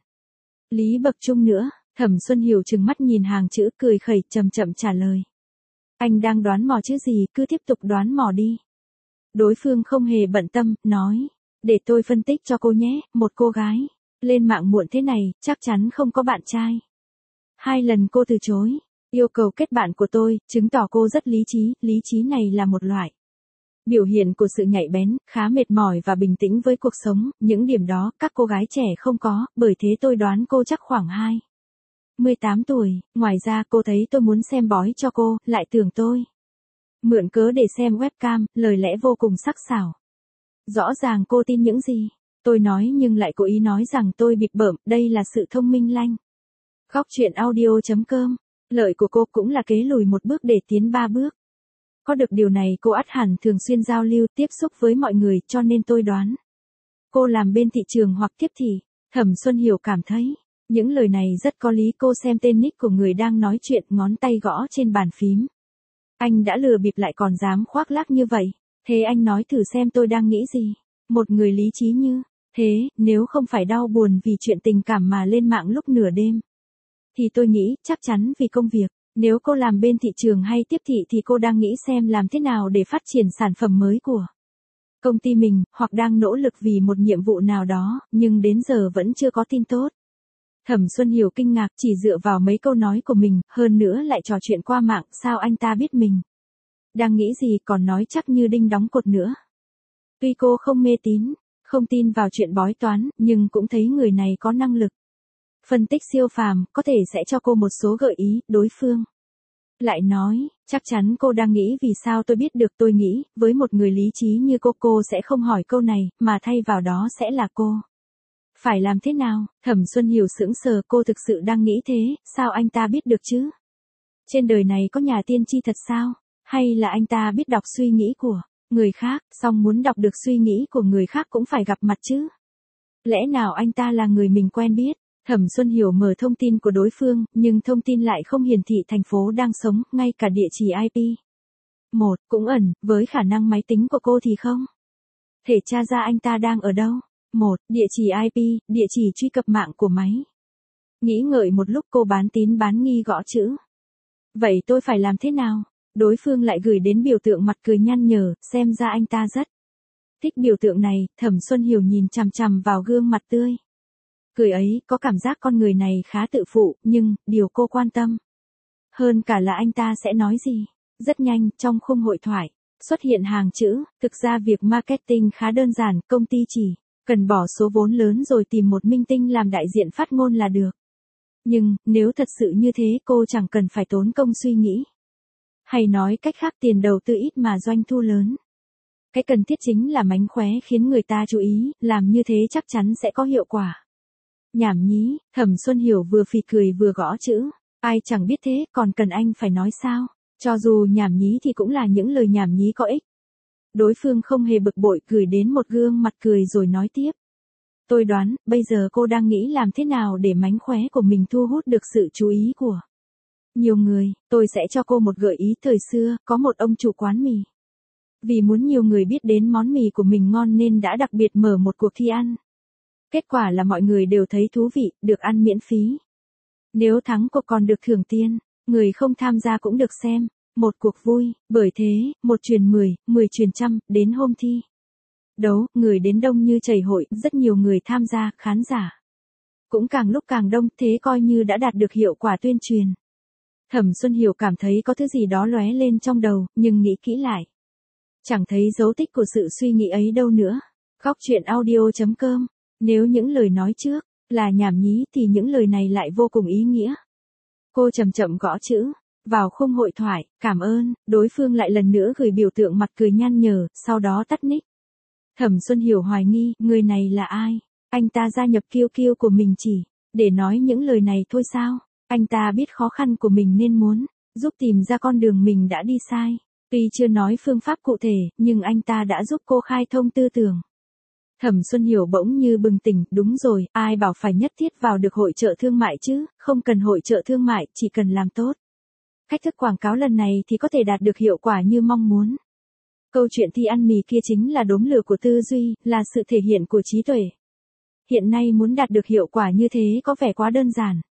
lý bậc trung nữa. Thẩm Xuân Hiểu trừng mắt nhìn hàng chữ, cười khẩy, chậm chậm trả lời. Anh đang đoán mò chứ gì, cứ tiếp tục đoán mò đi. Đối phương không hề bận tâm, nói, để tôi phân tích cho cô nhé. Một cô gái lên mạng muộn thế này, chắc chắn không có bạn trai. Hai lần cô từ chối yêu cầu kết bạn của tôi, chứng tỏ cô rất lý trí. Lý trí này là một loại biểu hiện của sự nhạy bén, khá mệt mỏi và bình tĩnh với cuộc sống. Những điểm đó các cô gái trẻ không có, bởi thế tôi đoán cô chắc khoảng hai mươi tám tuổi. Ngoài ra cô thấy tôi muốn xem bói cho cô, lại tưởng tôi mượn cớ để xem webcam, lời lẽ vô cùng sắc sảo. Rõ ràng cô tin những gì tôi nói nhưng lại cố ý nói rằng tôi bịp bợm. Đây là sự thông minh lanh. Góc truyện audio chấm com. Lợi của cô cũng là kế lùi một bước để tiến ba bước. Có được điều này cô ắt hẳn thường xuyên giao lưu, tiếp xúc với mọi người, cho nên tôi đoán cô làm bên thị trường hoặc tiếp thị. Thẩm Xuân Hiểu cảm thấy những lời này rất có lý. Cô xem tên nick của người đang nói chuyện, ngón tay gõ trên bàn phím. Anh đã lừa bịp lại còn dám khoác lác như vậy. Thế anh nói thử xem tôi đang nghĩ gì. Một người lý trí như thế, nếu không phải đau buồn vì chuyện tình cảm mà lên mạng lúc nửa đêm, thì tôi nghĩ chắc chắn vì công việc. Nếu cô làm bên thị trường hay tiếp thị thì cô đang nghĩ xem làm thế nào để phát triển sản phẩm mới của công ty mình, hoặc đang nỗ lực vì một nhiệm vụ nào đó, nhưng đến giờ vẫn chưa có tin tốt. Thẩm Xuân Hiểu kinh ngạc, chỉ dựa vào mấy câu nói của mình, hơn nữa lại trò chuyện qua mạng, sao anh ta biết mình đang nghĩ gì, còn nói chắc như đinh đóng cột nữa. Tuy cô không mê tín, không tin vào chuyện bói toán, nhưng cũng thấy người này có năng lực phân tích siêu phàm, có thể sẽ cho cô một số gợi ý. Đối phương lại nói, chắc chắn cô đang nghĩ vì sao tôi biết được. Tôi nghĩ, với một người lý trí như cô, cô sẽ không hỏi câu này, mà thay vào đó sẽ là cô phải làm thế nào. Thẩm Xuân Hiểu sững sờ, cô thực sự đang nghĩ thế, sao anh ta biết được chứ? Trên đời này có nhà tiên tri thật sao? Hay là anh ta biết đọc suy nghĩ của người khác, song muốn đọc được suy nghĩ của người khác cũng phải gặp mặt chứ? Lẽ nào anh ta là người mình quen biết? Thẩm Xuân Hiểu mở thông tin của đối phương, nhưng thông tin lại không hiển thị thành phố đang sống, ngay cả địa chỉ i pê. Một, cũng ẩn, với khả năng máy tính của cô thì không thể tra ra anh ta đang ở đâu. Một, địa chỉ i pê, địa chỉ truy cập mạng của máy. Nghĩ ngợi một lúc cô bán tín bán nghi gõ chữ. Vậy tôi phải làm thế nào? Đối phương lại gửi đến biểu tượng mặt cười nhăn nhở, xem ra anh ta rất thích biểu tượng này. Thẩm Xuân Hiểu nhìn chằm chằm vào gương mặt tươi cười ấy, có cảm giác con người này khá tự phụ, nhưng, điều cô quan tâm hơn cả là anh ta sẽ nói gì. Rất nhanh, trong khung hội thoại, xuất hiện hàng chữ, thực ra việc marketing khá đơn giản, công ty chỉ cần bỏ số vốn lớn rồi tìm một minh tinh làm đại diện phát ngôn là được. Nhưng, nếu thật sự như thế cô chẳng cần phải tốn công suy nghĩ. Hay nói cách khác tiền đầu tư ít mà doanh thu lớn. Cái cần thiết chính là mánh khóe khiến người ta chú ý, làm như thế chắc chắn sẽ có hiệu quả. Nhảm nhí, Thẩm Xuân Hiểu vừa phì cười vừa gõ chữ. Ai chẳng biết thế, còn cần anh phải nói sao? Cho dù nhảm nhí thì cũng là những lời nhảm nhí có ích. Đối phương không hề bực bội, gửi đến một gương mặt cười rồi nói tiếp. Tôi đoán, bây giờ cô đang nghĩ làm thế nào để mánh khóe của mình thu hút được sự chú ý của nhiều người. Tôi sẽ cho cô một gợi ý. Thời xưa, có một ông chủ quán mì. Vì muốn nhiều người biết đến món mì của mình ngon nên đã đặc biệt mở một cuộc thi ăn. Kết quả là mọi người đều thấy thú vị, được ăn miễn phí. Nếu thắng cuộc còn được thưởng tiền, người không tham gia cũng được xem. Một cuộc vui, bởi thế, một truyền mười, mười truyền trăm, đến hôm thi đấu, người đến đông như chảy hội, rất nhiều người tham gia, khán giả cũng càng lúc càng đông, thế coi như đã đạt được hiệu quả tuyên truyền. Thẩm Xuân Hiểu cảm thấy có thứ gì đó lóe lên trong đầu, nhưng nghĩ kỹ lại, chẳng thấy dấu tích của sự suy nghĩ ấy đâu nữa. Góc truyện audio chấm com. Nếu những lời nói trước là nhảm nhí thì những lời này lại vô cùng ý nghĩa. Cô chậm chậm gõ chữ vào khung hội thoại, cảm ơn. Đối phương lại lần nữa gửi biểu tượng mặt cười nhăn nhở, sau đó tắt nick. Thẩm Xuân Hiểu hoài nghi, người này là ai? Anh ta gia nhập kiu kiu của mình chỉ để nói những lời này thôi sao? Anh ta biết khó khăn của mình nên muốn giúp tìm ra con đường mình đã đi sai. Tuy chưa nói phương pháp cụ thể, nhưng anh ta đã giúp cô khai thông tư tưởng. Thẩm Xuân Hiểu bỗng như bừng tỉnh, đúng rồi, ai bảo phải nhất thiết vào được hội chợ thương mại chứ, không cần hội chợ thương mại, chỉ cần làm tốt cách thức quảng cáo lần này thì có thể đạt được hiệu quả như mong muốn. Câu chuyện thi ăn mì kia chính là đốm lửa của tư duy, là sự thể hiện của trí tuệ. Hiện nay muốn đạt được hiệu quả như thế có vẻ quá đơn giản.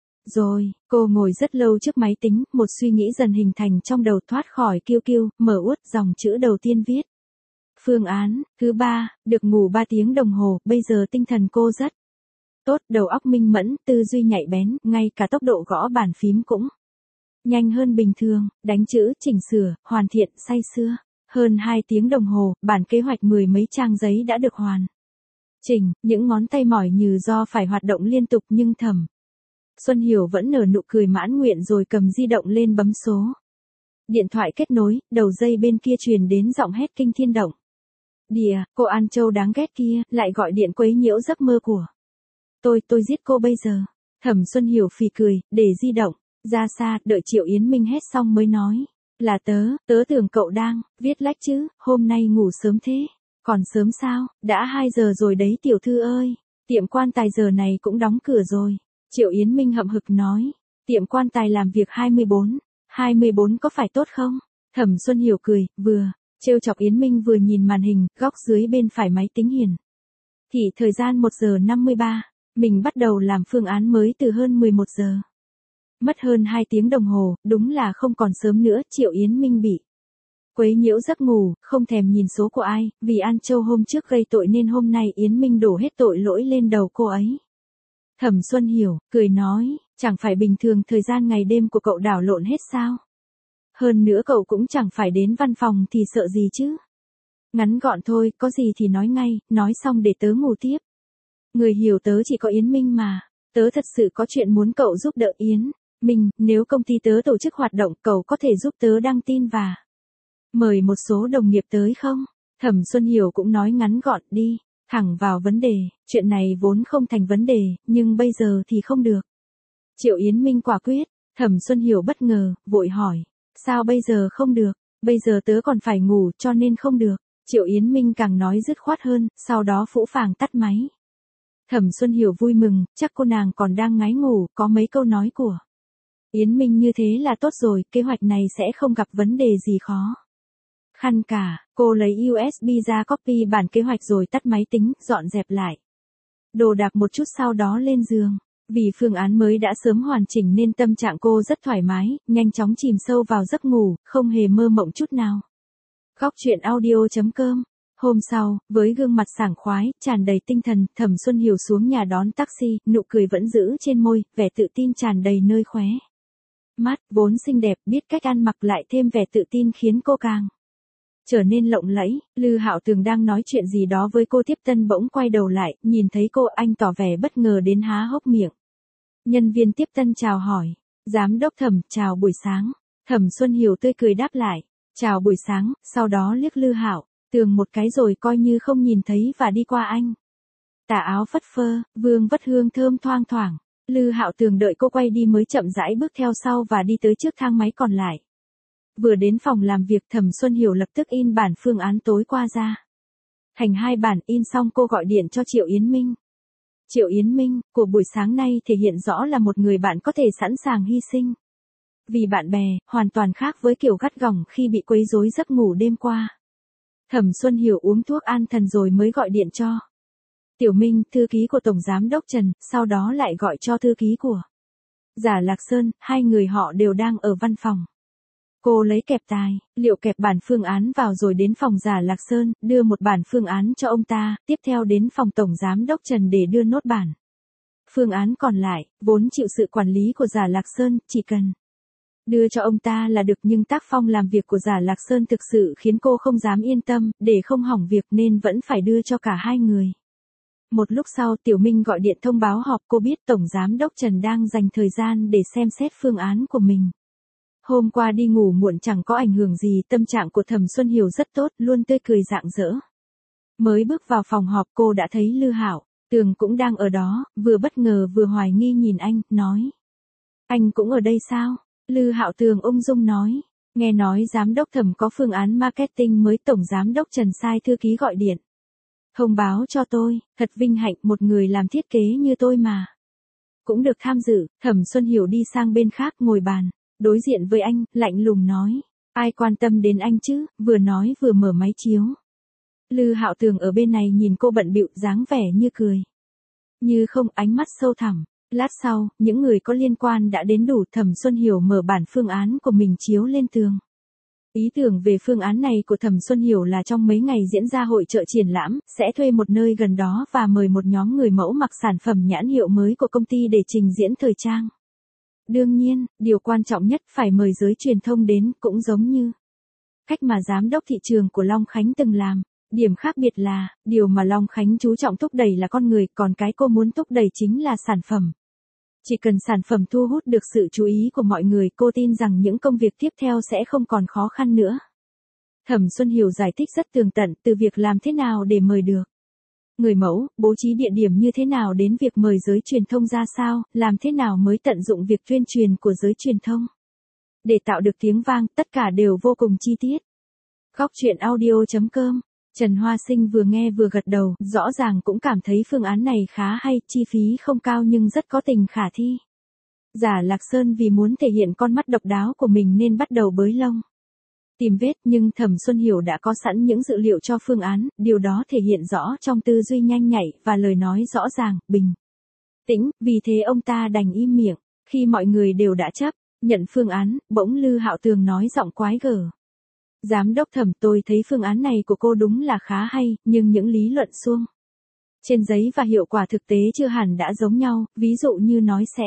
Rồi, cô ngồi rất lâu trước máy tính, một suy nghĩ dần hình thành trong đầu, thoát khỏi kiu kiu, mở uất dòng chữ đầu tiên viết. Phương án, thứ ba, được ngủ ba tiếng đồng hồ, bây giờ tinh thần cô rất tốt, đầu óc minh mẫn, tư duy nhạy bén, ngay cả tốc độ gõ bàn phím cũng nhanh hơn bình thường, đánh chữ, chỉnh sửa, hoàn thiện, say sưa. Hơn hai tiếng đồng hồ, bản kế hoạch mười mấy trang giấy đã được hoàn chỉnh, những ngón tay mỏi nhừ do phải hoạt động liên tục, nhưng Thẩm Xuân Hiểu vẫn nở nụ cười mãn nguyện rồi cầm di động lên bấm số. Điện thoại kết nối, đầu dây bên kia truyền đến giọng hét kinh thiên động địa, cô An Châu đáng ghét kia, lại gọi điện quấy nhiễu giấc mơ của tôi, tôi giết cô bây giờ. Thẩm Xuân Hiểu phì cười, để di động ra xa, đợi Triệu Yến Minh hét xong mới nói. Là tớ, tớ tưởng cậu đang viết lách chứ, hôm nay ngủ sớm thế. Còn sớm sao, đã hai giờ rồi đấy tiểu thư ơi. Tiệm quan tài giờ này cũng đóng cửa rồi. Triệu Yến Minh hậm hực nói. Tiệm quan tài làm việc hai mươi bốn. hai mươi bốn có phải tốt không? Thẩm Xuân Hiểu cười, vừa trêu chọc Yến Minh vừa nhìn màn hình, góc dưới bên phải máy tính hiển thị thời gian một giờ năm mươi ba. Mình bắt đầu làm phương án mới từ hơn mười một giờ. Mất hơn hai tiếng đồng hồ, đúng là không còn sớm nữa. Triệu Yến Minh bị quấy nhiễu giấc ngủ, không thèm nhìn số của ai, vì An Châu hôm trước gây tội nên hôm nay Yến Minh đổ hết tội lỗi lên đầu cô ấy. Thẩm Xuân Hiểu, cười nói, chẳng phải bình thường thời gian ngày đêm của cậu đảo lộn hết sao? Hơn nữa cậu cũng chẳng phải đến văn phòng thì sợ gì chứ? Ngắn gọn thôi, có gì thì nói ngay, nói xong để tớ ngủ tiếp. Người hiểu tớ chỉ có Yến Minh mà, tớ thật sự có chuyện muốn cậu giúp đỡ Yến Minh, nếu công ty tớ tổ chức hoạt động, cậu có thể giúp tớ đăng tin và mời một số đồng nghiệp tới không? Thẩm Xuân Hiểu cũng nói ngắn gọn, đi thẳng vào vấn đề, chuyện này vốn không thành vấn đề, nhưng bây giờ thì không được. Triệu Yến Minh quả quyết. Thẩm Xuân Hiểu bất ngờ, vội hỏi, sao bây giờ không được? Bây giờ tớ còn phải ngủ cho nên không được. Triệu Yến Minh càng nói dứt khoát hơn, sau đó phũ phàng tắt máy. Thẩm Xuân Hiểu vui mừng, chắc cô nàng còn đang ngái ngủ, có mấy câu nói của Yến Minh như thế là tốt rồi, kế hoạch này sẽ không gặp vấn đề gì khó. Khăn cả, cô lấy u ét bê ra copy bản kế hoạch rồi tắt máy tính, dọn dẹp lại đồ đạc một chút sau đó lên giường. Vì phương án mới đã sớm hoàn chỉnh nên tâm trạng cô rất thoải mái, nhanh chóng chìm sâu vào giấc ngủ, không hề mơ mộng chút nào. Góc truyện audio chấm com. Hôm sau, với gương mặt sảng khoái, tràn đầy tinh thần, Thẩm Xuân Hiểu xuống nhà đón taxi, nụ cười vẫn giữ trên môi, vẻ tự tin tràn đầy nơi khóe mắt, vốn xinh đẹp, biết cách ăn mặc lại thêm vẻ tự tin khiến cô càng trở nên lộng lẫy. Lư Hạo Tường đang nói chuyện gì đó với cô tiếp tân bỗng quay đầu lại, nhìn thấy cô anh tỏ vẻ bất ngờ đến há hốc miệng. Nhân viên tiếp tân chào hỏi, giám đốc Thẩm, chào buổi sáng. Thẩm Xuân Hiểu tươi cười đáp lại, chào buổi sáng, sau đó liếc Lư Hạo Tường một cái rồi coi như không nhìn thấy và đi qua anh. Tà áo phất phơ, vương vất hương thơm thoang thoảng. Lư Hạo Tường đợi cô quay đi mới chậm rãi bước theo sau và đi tới trước thang máy còn lại. Vừa đến phòng làm việc, Thẩm Xuân Hiểu lập tức in bản phương án tối qua ra thành hai bản, in xong cô gọi điện cho Triệu Yến Minh. Triệu Yến Minh, của buổi sáng nay thể hiện rõ là một người bạn có thể sẵn sàng hy sinh vì bạn bè, hoàn toàn khác với kiểu gắt gỏng khi bị quấy rối giấc ngủ đêm qua. Thẩm Xuân Hiểu uống thuốc an thần rồi mới gọi điện cho Tiểu Minh, thư ký của Tổng Giám đốc Trần, sau đó lại gọi cho thư ký của Giả Lạc Sơn, hai người họ đều đang ở văn phòng. Cô lấy kẹp tài liệu kẹp bản phương án vào rồi đến phòng Giả Lạc Sơn, đưa một bản phương án cho ông ta, tiếp theo đến phòng Tổng Giám đốc Trần để đưa nốt bản phương án còn lại, vốn chịu sự quản lý của Giả Lạc Sơn, chỉ cần đưa cho ông ta là được, nhưng tác phong làm việc của Giả Lạc Sơn thực sự khiến cô không dám yên tâm, để không hỏng việc nên vẫn phải đưa cho cả hai người. Một lúc sau Tiểu Minh gọi điện thông báo họp, cô biết Tổng Giám đốc Trần đang dành thời gian để xem xét phương án của mình. Hôm qua đi ngủ muộn chẳng có ảnh hưởng gì, tâm trạng của Thẩm Xuân Hiểu rất tốt, luôn tươi cười rạng rỡ. Mới bước vào phòng họp cô đã thấy Lư Hạo Tường cũng đang ở đó, vừa bất ngờ vừa hoài nghi nhìn anh, nói. Anh cũng ở đây sao? Lư Hạo Tường ung dung nói. Nghe nói Giám đốc Thẩm có phương án marketing mới, Tổng Giám đốc Trần sai thư ký gọi điện thông báo cho tôi, thật vinh hạnh, một người làm thiết kế như tôi mà cũng được tham dự. Thẩm Xuân Hiểu đi sang bên khác ngồi bàn, đối diện với anh, lạnh lùng nói. Ai quan tâm đến anh chứ, vừa nói vừa mở máy chiếu. Lư Hạo Tường ở bên này nhìn cô bận bịu, dáng vẻ như cười như không, ánh mắt sâu thẳm. Lát sau, những người có liên quan đã đến đủ, Thẩm Xuân Hiểu mở bản phương án của mình chiếu lên tường. Ý tưởng về phương án này của Thẩm Xuân Hiểu là trong mấy ngày diễn ra hội chợ triển lãm, sẽ thuê một nơi gần đó và mời một nhóm người mẫu mặc sản phẩm nhãn hiệu mới của công ty để trình diễn thời trang. Đương nhiên, điều quan trọng nhất phải mời giới truyền thông đến, cũng giống như cách mà giám đốc thị trường của Long Khánh từng làm. Điểm khác biệt là, điều mà Long Khánh chú trọng thúc đẩy là con người, còn cái cô muốn thúc đẩy chính là sản phẩm. Chỉ cần sản phẩm thu hút được sự chú ý của mọi người, cô tin rằng những công việc tiếp theo sẽ không còn khó khăn nữa. Thẩm Xuân Hiểu giải thích rất tường tận, từ việc làm thế nào để mời được người mẫu, bố trí địa điểm như thế nào đến việc mời giới truyền thông ra sao, làm thế nào mới tận dụng việc tuyên truyền của giới truyền thông để tạo được tiếng vang, tất cả đều vô cùng chi tiết. Góc truyện audio chấm com. Trần Hoa Sinh vừa nghe vừa gật đầu, rõ ràng cũng cảm thấy phương án này khá hay, chi phí không cao nhưng rất có tình khả thi. Giả Lạc Sơn vì muốn thể hiện con mắt độc đáo của mình nên bắt đầu bới lông tìm vết, nhưng Thẩm Xuân Hiểu đã có sẵn những dữ liệu cho phương án, điều đó thể hiện rõ trong tư duy nhanh nhạy và lời nói rõ ràng, bình tĩnh, vì thế ông ta đành im miệng. Khi mọi người đều đã chấp nhận phương án, bỗng Lư Hạo Tường nói giọng quái gở. Giám đốc Thẩm, tôi thấy phương án này của cô đúng là khá hay, nhưng những lý luận suông trên giấy và hiệu quả thực tế chưa hẳn đã giống nhau, ví dụ như nói sẽ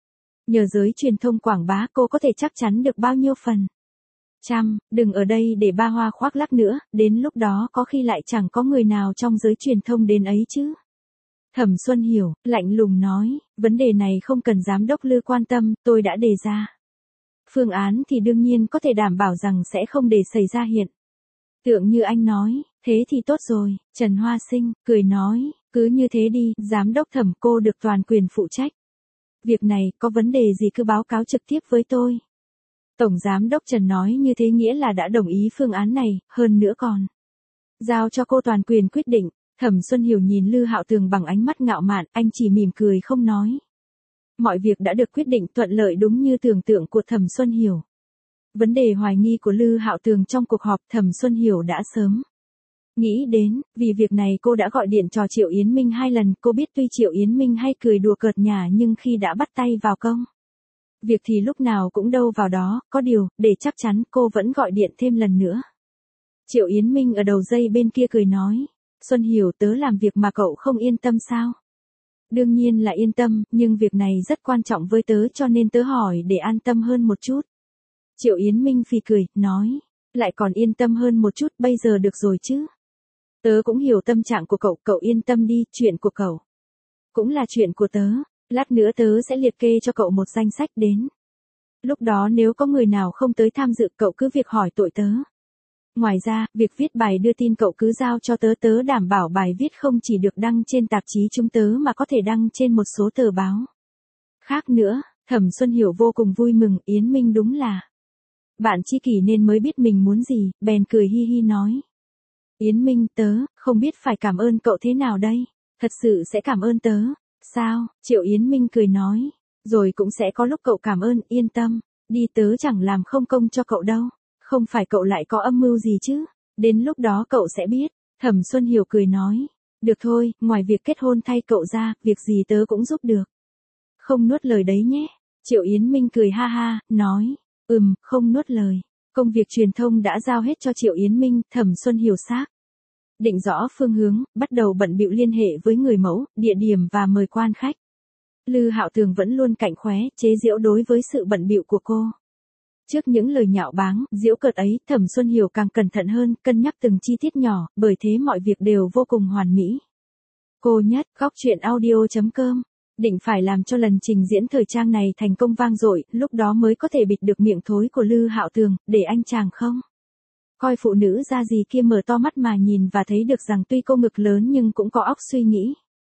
nhờ giới truyền thông quảng bá, cô có thể chắc chắn được bao nhiêu phần trăm, đừng ở đây để ba hoa khoác lác nữa, đến lúc đó có khi lại chẳng có người nào trong giới truyền thông đến ấy chứ. Thẩm Xuân Hiểu, lạnh lùng nói, vấn đề này không cần giám đốc Lư quan tâm, tôi đã đề ra phương án thì đương nhiên có thể đảm bảo rằng sẽ không để xảy ra hiện tượng như anh nói, thế thì tốt rồi. Trần Hoa Sinh, cười nói, cứ như thế đi, giám đốc Thẩm, cô được toàn quyền phụ trách. Việc này, có vấn đề gì cứ báo cáo trực tiếp với tôi. Tổng Giám đốc Trần nói như thế nghĩa là đã đồng ý phương án này, hơn nữa còn giao cho cô toàn quyền quyết định. Thẩm Xuân Hiểu nhìn Lư Hạo Tường bằng ánh mắt ngạo mạn, anh chỉ mỉm cười không nói. Mọi việc đã được quyết định thuận lợi đúng như tưởng tượng của Thẩm Xuân Hiểu. Vấn đề hoài nghi của Lư Hạo Tường trong cuộc họp Thẩm Xuân Hiểu đã sớm nghĩ đến, vì việc này cô đã gọi điện cho Triệu Yến Minh hai lần, cô biết tuy Triệu Yến Minh hay cười đùa cợt nhả nhưng khi đã bắt tay vào công việc thì lúc nào cũng đâu vào đó, có điều, để chắc chắn cô vẫn gọi điện thêm lần nữa. Triệu Yến Minh ở đầu dây bên kia cười nói, Xuân Hiểu tớ làm việc mà cậu không yên tâm sao? Đương nhiên là yên tâm, nhưng việc này rất quan trọng với tớ cho nên tớ hỏi để an tâm hơn một chút. Triệu Yến Minh phì cười, nói, lại còn yên tâm hơn một chút, bây giờ được rồi chứ. Tớ cũng hiểu tâm trạng của cậu, cậu yên tâm đi, chuyện của cậu cũng là chuyện của tớ, lát nữa tớ sẽ liệt kê cho cậu một danh sách đến. Lúc đó nếu có người nào không tới tham dự cậu cứ việc hỏi tội tớ. Ngoài ra, việc viết bài đưa tin cậu cứ giao cho tớ, tớ đảm bảo bài viết không chỉ được đăng trên tạp chí chúng tớ mà có thể đăng trên một số tờ báo khác nữa. Thẩm Xuân Hiểu vô cùng vui mừng, Yến Minh đúng là bạn tri kỷ nên mới biết mình muốn gì, bèn cười hi hi nói. Yến Minh, tớ không biết phải cảm ơn cậu thế nào đây, thật sự sẽ cảm ơn tớ. Sao? Triệu Yến Minh cười nói, rồi cũng sẽ có lúc cậu cảm ơn, yên tâm, đi tớ chẳng làm không công cho cậu đâu, không phải cậu lại có âm mưu gì chứ, đến lúc đó cậu sẽ biết. Thẩm Xuân Hiểu cười nói, được thôi, ngoài việc kết hôn thay cậu ra, việc gì tớ cũng giúp được. Không nuốt lời đấy nhé. Triệu Yến Minh cười ha ha, nói, ừm, không nuốt lời. Công việc truyền thông đã giao hết cho Triệu Yến Minh, Thẩm Xuân Hiểu xác định rõ phương hướng, bắt đầu bận bịu liên hệ với người mẫu, địa điểm và mời quan khách. Lư Hạo Tường vẫn luôn cạnh khóe, chế giễu đối với sự bận bịu của cô. Trước những lời nhạo báng, giễu cợt ấy, Thẩm Xuân Hiểu càng cẩn thận hơn, cân nhắc từng chi tiết nhỏ, bởi thế mọi việc đều vô cùng hoàn mỹ. Cô nhất, góc truyện audio chấm com, định phải làm cho lần trình diễn thời trang này thành công vang dội, lúc đó mới có thể bịt được miệng thối của Lư Hạo Tường, để anh chàng không coi phụ nữ ra gì kia mở to mắt mà nhìn và thấy được rằng tuy cô ngực lớn nhưng cũng có óc suy nghĩ.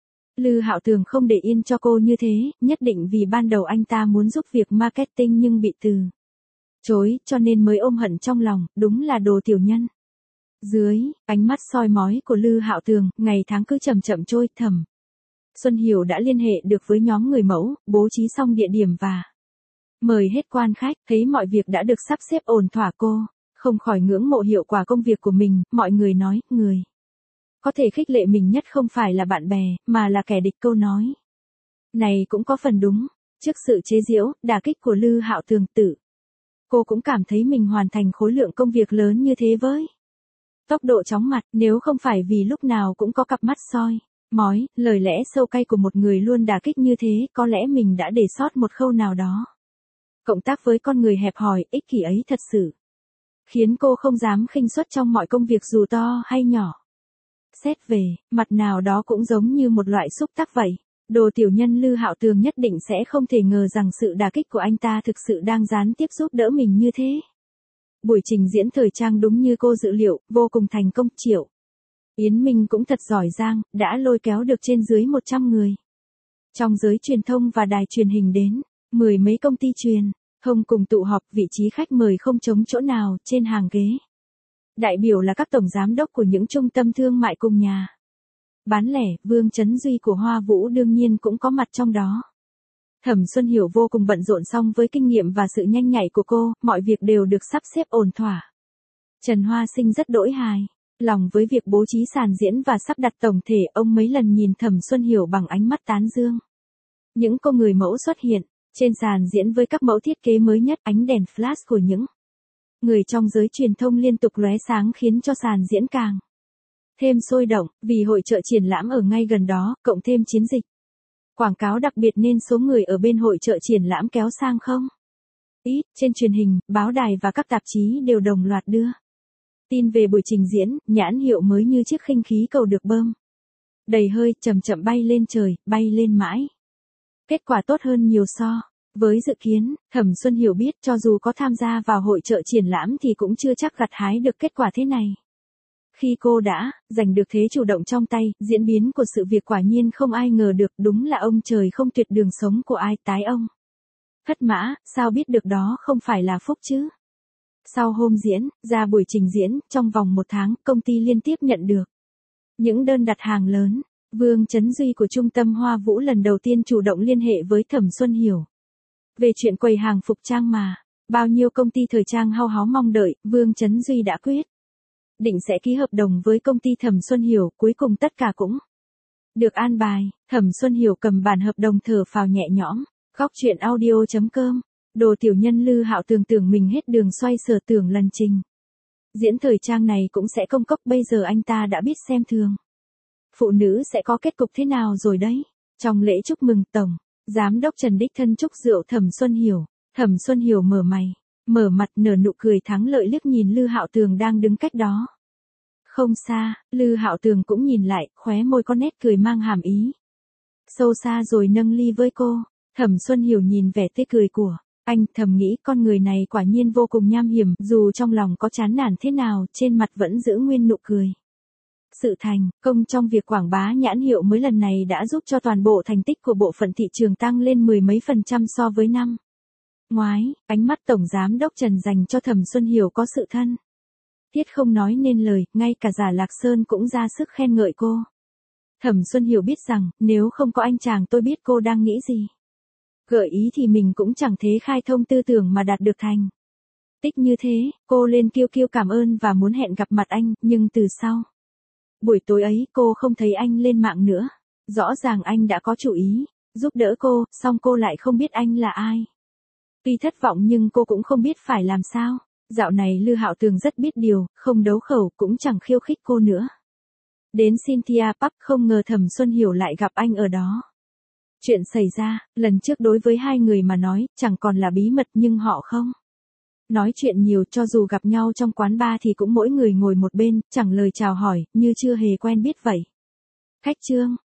Lư Hạo Tường không để yên cho cô như thế, nhất định vì ban đầu anh ta muốn giúp việc marketing nhưng bị từ chối, cho nên mới ôm hận trong lòng, đúng là đồ tiểu nhân. Dưới ánh mắt soi mói của Lư Hạo Tường, ngày tháng cứ chậm chậm trôi. Thẩm Xuân Hiểu đã liên hệ được với nhóm người mẫu, bố trí xong địa điểm và mời hết quan khách, thấy mọi việc đã được sắp xếp ổn thỏa, cô không khỏi ngưỡng mộ hiệu quả công việc của mình. Mọi người nói, người có thể khích lệ mình nhất không phải là bạn bè, mà là kẻ địch. Câu nói này cũng có phần đúng. Trước sự chế giễu, đả kích của Lư Hạo Tường, tự cô cũng cảm thấy mình hoàn thành khối lượng công việc lớn như thế với tốc độ chóng mặt, nếu không phải vì lúc nào cũng có cặp mắt soi mói, lời lẽ sâu cay của một người luôn đả kích như thế, có lẽ mình đã để sót một khâu nào đó. Cộng tác với con người hẹp hòi, ích kỷ ấy thật sự khiến cô không dám khinh suất trong mọi công việc dù to hay nhỏ. Xét về mặt nào đó cũng giống như một loại xúc tác vậy. Đồ tiểu nhân Lư Hạo Tường nhất định sẽ không thể ngờ rằng sự đả kích của anh ta thực sự đang gián tiếp giúp đỡ mình như thế. Buổi trình diễn thời trang đúng như cô dự liệu, vô cùng thành công. Triệu Yến Minh cũng thật giỏi giang, đã lôi kéo được trên dưới một trăm người trong giới truyền thông và đài truyền hình đến mười mấy công ty truyền thông cùng tụ họp, vị trí khách mời không trống chỗ nào. Trên hàng ghế đại biểu là các tổng giám đốc của những trung tâm thương mại cùng nhà bán lẻ. Vương Chấn Duy của Hoa Vũ đương nhiên cũng có mặt trong đó. Thẩm Xuân Hiểu vô cùng bận rộn, song với kinh nghiệm và sự nhanh nhạy của cô, mọi việc đều được sắp xếp ổn thỏa. Trần Hoa Sinh rất đỗi hài lòng với việc bố trí sàn diễn và sắp đặt tổng thể. Ông mấy lần nhìn Thẩm Xuân Hiểu bằng ánh mắt tán dương. Những cô người mẫu xuất hiện trên sàn diễn với các mẫu thiết kế mới nhất, ánh đèn flash của những người trong giới truyền thông liên tục lóe sáng khiến cho sàn diễn càng thêm sôi động. Vì hội chợ triển lãm ở ngay gần đó, cộng thêm chiến dịch quảng cáo đặc biệt nên số người ở bên hội chợ triển lãm kéo sang không ít. Trên truyền hình, báo đài và các tạp chí đều đồng loạt đưa tin về buổi trình diễn. Nhãn hiệu mới như chiếc khinh khí cầu được bơm đầy hơi, chậm chậm bay lên trời, bay lên mãi. Kết quả tốt hơn nhiều so với dự kiến. Thẩm Xuân Hiểu biết cho dù có tham gia vào hội chợ triển lãm thì cũng chưa chắc gặt hái được kết quả thế này. Khi cô đã giành được thế chủ động trong tay, diễn biến của sự việc quả nhiên không ai ngờ được. Đúng là ông trời không tuyệt đường sống của ai, tái ông thất mã, sao biết được đó không phải là phúc chứ. Sau hôm diễn ra buổi trình diễn, trong vòng một tháng, công ty liên tiếp nhận được Những đơn đặt hàng lớn, Vương Chấn Duy của Trung tâm Hoa Vũ lần đầu tiên chủ động liên hệ với Thẩm Xuân Hiểu. Về chuyện quầy hàng phục trang mà, bao nhiêu công ty thời trang hao háo mong đợi, Vương Chấn Duy đã quyết định sẽ ký hợp đồng với công ty Thẩm Xuân Hiểu, cuối cùng tất cả cũng được an bài. Thẩm Xuân Hiểu cầm bản hợp đồng thở phào nhẹ nhõm. Góc truyện audio chấm com. Đồ tiểu nhân Lư Hạo Tường tưởng mình hết đường xoay sở tưởng lần trình diễn thời trang này cũng sẽ công cốc, bây giờ anh ta đã biết xem thường phụ nữ sẽ có kết cục thế nào rồi đấy. Trong lễ chúc mừng, Tổng Giám đốc Trần đích thân chúc rượu Thẩm Xuân Hiểu. Thẩm Xuân Hiểu mở mày, mở mặt nở nụ cười thắng lợi liếc nhìn Lư Hạo Tường đang đứng cách đó. Không xa, Lư Hạo Tường cũng nhìn lại, khóe môi có nét cười mang hàm ý sâu xa rồi nâng ly với cô. Thẩm Xuân Hiểu nhìn vẻ tươi cười của anh, thầm nghĩ con người này quả nhiên vô cùng nham hiểm, dù trong lòng có chán nản thế nào, trên mặt vẫn giữ nguyên nụ cười. Sự thành công trong việc quảng bá nhãn hiệu mới lần này đã giúp cho toàn bộ thành tích của bộ phận thị trường tăng lên mười mấy phần trăm so với năm ngoái. Ánh mắt Tổng Giám đốc Trần dành cho Thẩm Xuân Hiểu có sự thân thiết không nói nên lời, ngay cả Giả Lạc Sơn cũng ra sức khen ngợi cô. Thẩm Xuân Hiểu biết rằng, nếu không có anh chàng tôi biết cô đang nghĩ gì. Gợi ý thì mình cũng chẳng thế khai thông tư tưởng mà đạt được thành tích như thế. Cô lên kêu kêu cảm ơn và muốn hẹn gặp mặt anh, nhưng từ sau buổi tối ấy cô không thấy anh lên mạng nữa. Rõ ràng anh đã có chủ ý giúp đỡ cô, song cô lại không biết anh là ai. Tuy thất vọng nhưng cô cũng không biết phải làm sao. Dạo này Lư Hạo Tường rất biết điều, không đấu khẩu cũng chẳng khiêu khích cô nữa. Đến Cynthia Park không ngờ Thẩm Xuân Hiểu lại gặp anh ở đó. Chuyện xảy ra, lần trước đối với hai người mà nói, chẳng còn là bí mật, nhưng họ không nói chuyện nhiều, cho dù gặp nhau trong quán bar thì cũng mỗi người ngồi một bên, chẳng lời chào hỏi, như chưa hề quen biết vậy. Khách trương,